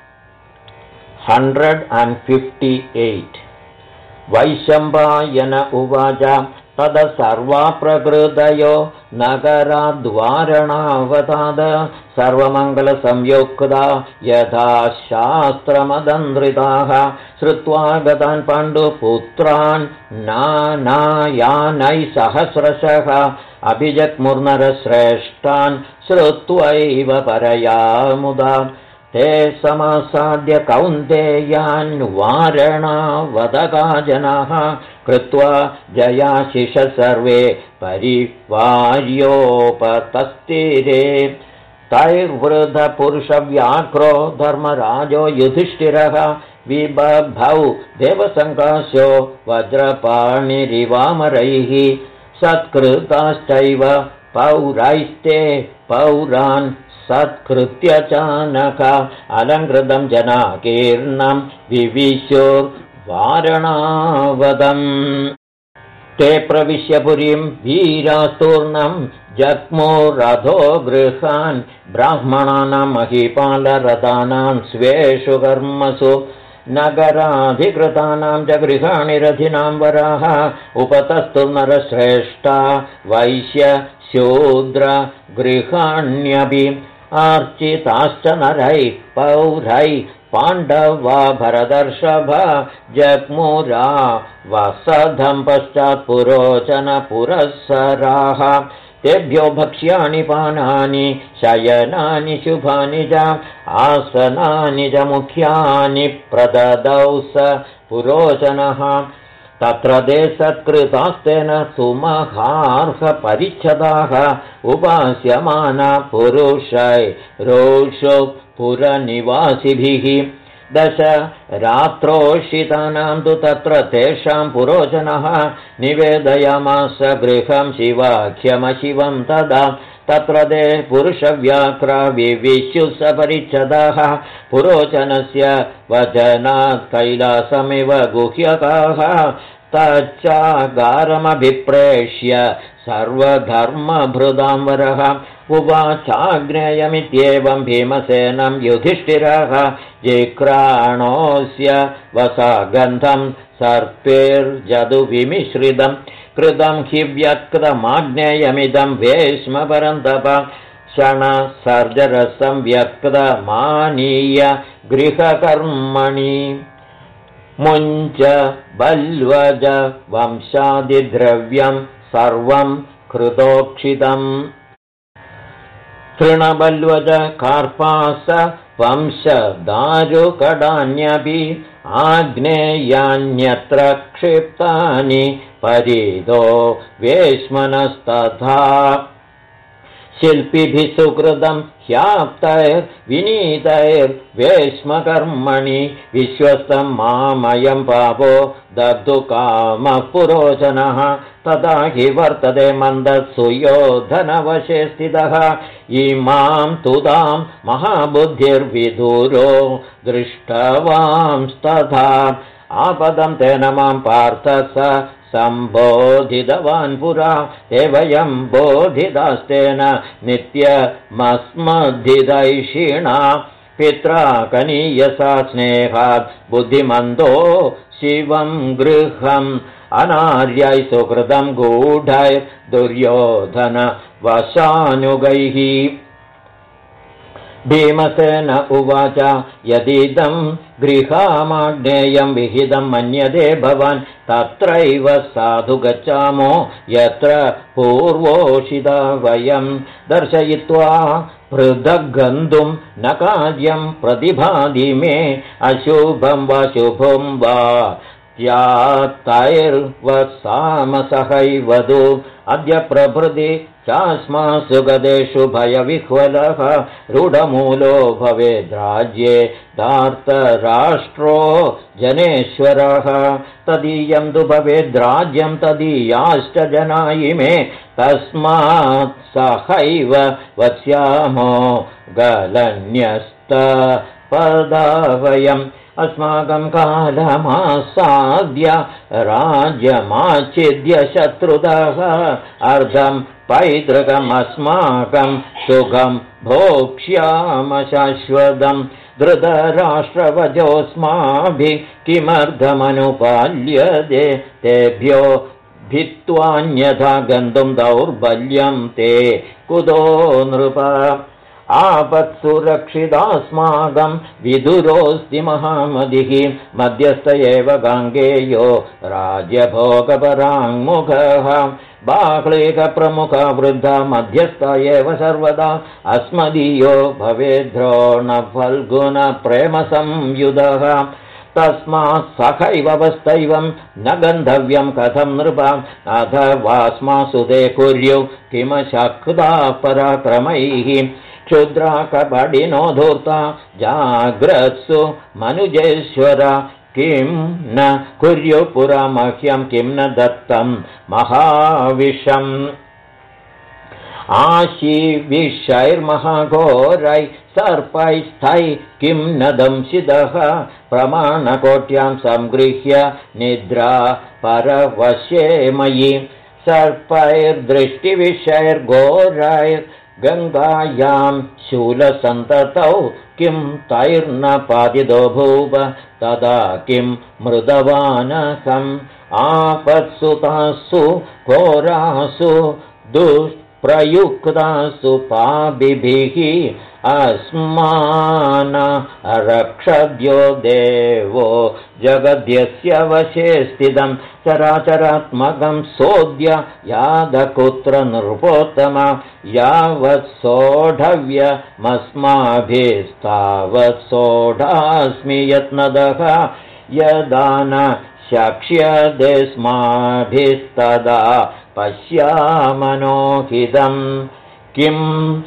158 वैशम्पायन उवाच तद सर्वा प्रकृतयो नगराद्वारणावताद सर्वमङ्गलसंयुक्ता यथा शास्त्रमदन्द्रिताः श्रुत्वा गतान् पाण्डुपुत्रान् नानायानैः सहस्रशः अभिजग्मुर्नरश्रेष्ठान् श्रुत्वैव परया मुदा ते समासाद्य कौन्तेयान् वारणावदका जनाः कृत्वा जयाशिष सर्वे परिवार्योपतस्तिरे तैर्वृद्धपुरुषव्याघ्रो धर्मराजो युधिष्ठिरः विबभौ देवसङ्काशो वज्रपाणिरिवामरैः सत्कृताश्चैव पौरैस्ते पौरान् सत्कृत्य चानक अलङ्कृतं जनाकीर्णं विविशोर्वारणावदम् ते प्रविश्य पुरीं वीरास्तूर्णं जग्मुरथो गृहान् ब्राह्मणानां महीपालरथानां स्वेषु कर्मसु नगराधिकृतानां च गृहाणि रथिनां वराः उपतस्तु नरश्रेष्ठा वैश्य शूद्र गृहाण्यपि अर्चिताश्च नरैः पौरैः पाण्डवा भरतर्षभ जग्मुरा वसधं पश्चात् पुरोचनपुरःसराः तेभ्यो भक्ष्याणि पानानि शयनानि शुभानि च आसनानि च मुख्यानि प्रददौ स पुरोचनः तत्र ते सत्कृतास्तेन सुमहार्हपरिच्छदाः उपास्यमाना पुरुषैरोषु पुरनिवासिभिः 10 रात्रोषितानां तु तत्र तेषां पुरोचनः निवेदयामास गृहं शिवाख्यमशिवं तदा तत्र ते पुरुषव्याघ्रा विविशुः सपरिच्छदाः पुरोचनस्य वचनात् कैलासमिव गुह्यकाः तच्चागारमभिप्रेष्य सर्वधर्मभृदां वरः उवाचाग्नेयमित्येवं भीमसेनं युधिष्ठिरः जिक्राणोऽस्य वसागन्धं सर्पैर्जदुविमिश्रितं कृतं हि व्यक्तमाग्नेयमिदं वेश्म परन्तप क्षणसर्जरसं व्यक्तमानीय गृहकर्मणि मुञ्च बल्वज वंशादिद्रव्यं सर्वं कृतोक्षितम् तृणबल्वज कार्पास वंशदारुकडान्यपि आग्नेयान्यत्र क्षिप्तानि परितो वेश्मनस्तथा शिल्पिभिः सुकृतं ह्याप्तैर्विनीतैर्वेश्मकर्मणि विश्वस्तं मामयं पापो दद्दु कामः पुरोचनः तदा हि वर्तते मन्दः सुयोधनवशे स्थितः इमां तुदां महाबुद्धिर्विदूरो दृष्टवांस्तथा आपदं तेन मां पार्थ स सम्बोधितवान् पुरा ते वयं बोधितास्तेन नित्यमस्मद्धिदैषिणा पित्रा कनीयसा स्नेहात् बुद्धिमन्दो शिवं गृहम् अनार्यै सुकृतं गूढैर्दुर्योधन वशानुगैः भीमसेन उवाच यदिदं गृहामाज्ञेयं विहितं मन्यते भवान् तत्रैव साधु गच्छामो यत्र पूर्वोषिता वयं दर्शयित्वा पृथग्गन्तुं न कार्यं प्रतिभाति मे अशुभं वा शुभं वा त्यात्तैर्वसामसहैवधू अद्य प्रभृति चास्मासु गदेषु भयविह्वलः रूढमूलो भवेद्राज्ये धार्तराष्ट्रो जनेश्वरः तदीयं तु भवेद्राज्यं तदीयाश्च जना इमे तस्मात् सहैव वत्स्यामो गलन्यस्तपदा वयम् अस्माकं कालमासाद्य राज्यमाच्छिद्य शत्रुतः अर्धं पैतृकमस्माकं सुखं भोक्ष्याम शाश्वतं धृतराष्ट्रवजोऽस्माभिः किमर्थमनुपाल्यते तेभ्यो भित्त्वान्यथा गन्तुं दौर्बल्यं ते कुतो नृप आपत्सुरक्षितास्माकं विदुरोऽस्ति महामतिः मध्यस्थ एव गाङ्गेयो राज्यभोगपराङ्मुखः बाह्लिकप्रमुखा वृद्धा मध्यस्थ एव सर्वदा अस्मदीयो भवेद्रोणफल्गुनप्रेमसंयुधः तस्मात् सखैव वस्तैवं न गन्धव्यं कथं नृपा अथवास्मासु ते कुर्युः किमशक्ता पराक्रमैः क्षुद्रा कपडिनो धूर्ता जाग्रत्सु मनुजेश्वर किं न कुर्युः पुरा मह्यं किं न दत्तं महाविषम् आशीविषैर्महाघोरै सर्पैस्थै किं न दंशितः प्रमाणकोट्यां संगृह्य निद्रा परवश्ये मयि सर्पैर्दृष्टिविषैर्घोरैर्गङ्गायां शूलसन्ततौ किं तैर्न पातितो भूप तदा किं मृदवानकम् आपत्सु तासु घोरासु दुष्प्रयुक्तासु पापिभिः अस्मान् रक्षद्यो देवो जगद्यस्य वशे स्थितं चराचरात्मकं सोऽद्य यादकुत्र नृपोत्तम यावत् सोढव्यमस्माभिस्तावत् सोढास्मि यत्नदः यदा न शक्ष्यदेस्माभिस्तदा पश्यामनोहितं किं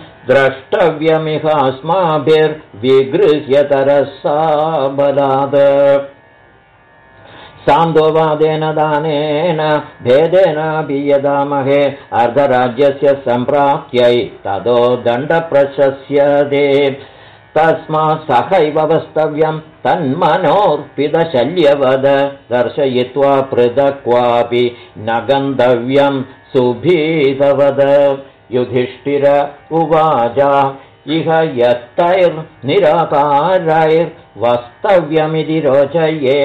द्रष्टव्यमिहास्माभिर्विगृह्यतरसा बलात् सान्दोवादेन दानेन भेदेनापि यदामहे अर्धराज्यस्य सम्प्राप्त्यै ततो दण्डप्रशस्यते तस्मात् सहैव वस्तव्यं तन्मनोर्पितशल्यवद दर्शयित्वा पृथक् क्वापि न गन्तव्यं सुभीतवद युधिष्ठिर उवाच इह यत्तैर्निराकारैर्वस्तव्यमिति रोचये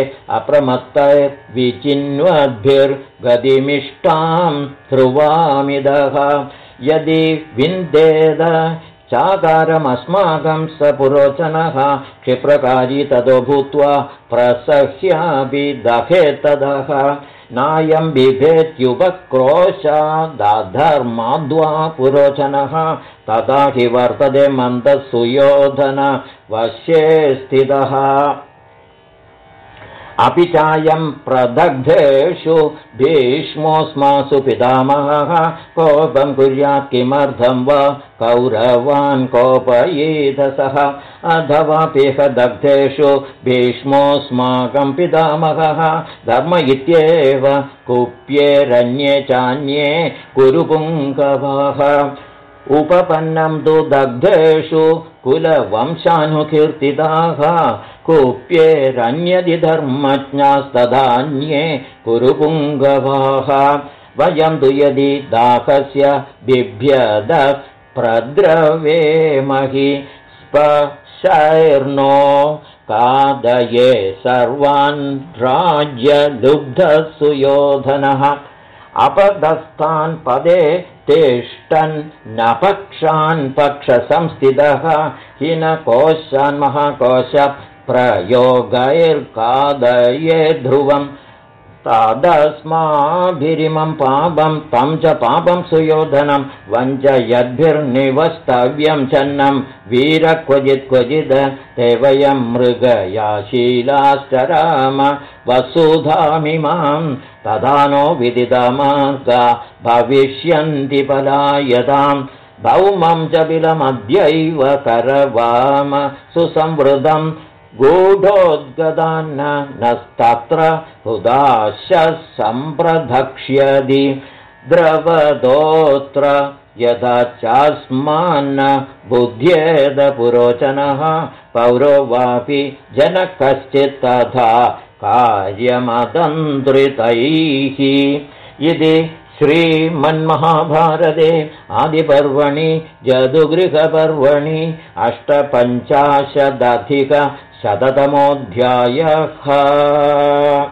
अप्रमत्तैर्विचिन्वद्भिर्गतिमिष्टां ध्रुवामिदः यदि विन्देद चाकारमस्माकं स पुरोचनः क्षिप्रकारी ततो भूत्वा प्रसह्यापि दहेत्तदः नायं बिभेत्युपक्रोशादाधर्माद्वा पुरोचनः तथा हि वर्तते मन्दः सुयोधन वश्ये स्थितः अपि चायं प्रदग्धेषु भीष्मोऽस्मासु पितामहः कोपं कुर्यात् किमर्थं वा कौरवान् कोपयेधसः अथवापेह दग्धेषु भीष्मोऽस्माकं पितामहः धर्म इत्येव कुप्येरन्ये चान्ये कुरुपुङ्गवाः उपपन्नं तु दग्धेषु कुलवंशानुकीर्तिताः कुप्येरन्यदि धर्मज्ञास्तदान्ये कुरुपुङ्गवाः वयं तु यदि दाहस्य बिभ्यद प्रद्रवेमहि स्पशैर्नो कादये सर्वान् राज्यलुब्धसुयोधनः अपदस्थान् पदे तिष्ठन् नपक्षान् पक्षसंस्थितः हीनकोशान् महाकोश प्रयोगैर्कादये ध्रुवम् तादस्माभिरिमं पापं तं च पापं सुयोधनं वञ्चयद्भिर्निवस्तव्यं चन्नं वीर क्वचित् ते वयं मृगयाशीलाश्चराम वसुधामिमां तथा नो विदितमार्गा भविष्यन्ति पलायतां भौमं च बिलमद्यैव करवाम सुसंवृतं गूढोद्गदान्न नस्तत्र हुदाशः सम्प्रधक्ष्यति द्रवदोऽत्र यथा चास्मान्न बुध्येद पुरोचनः पौरो वापि जनः कश्चित् तथा कार्यमतन्त्रितैः इति श्रीमन्महाभारते आदिपर्वणि जदुगृहपर्वणि 850 शततमोऽध्यायः।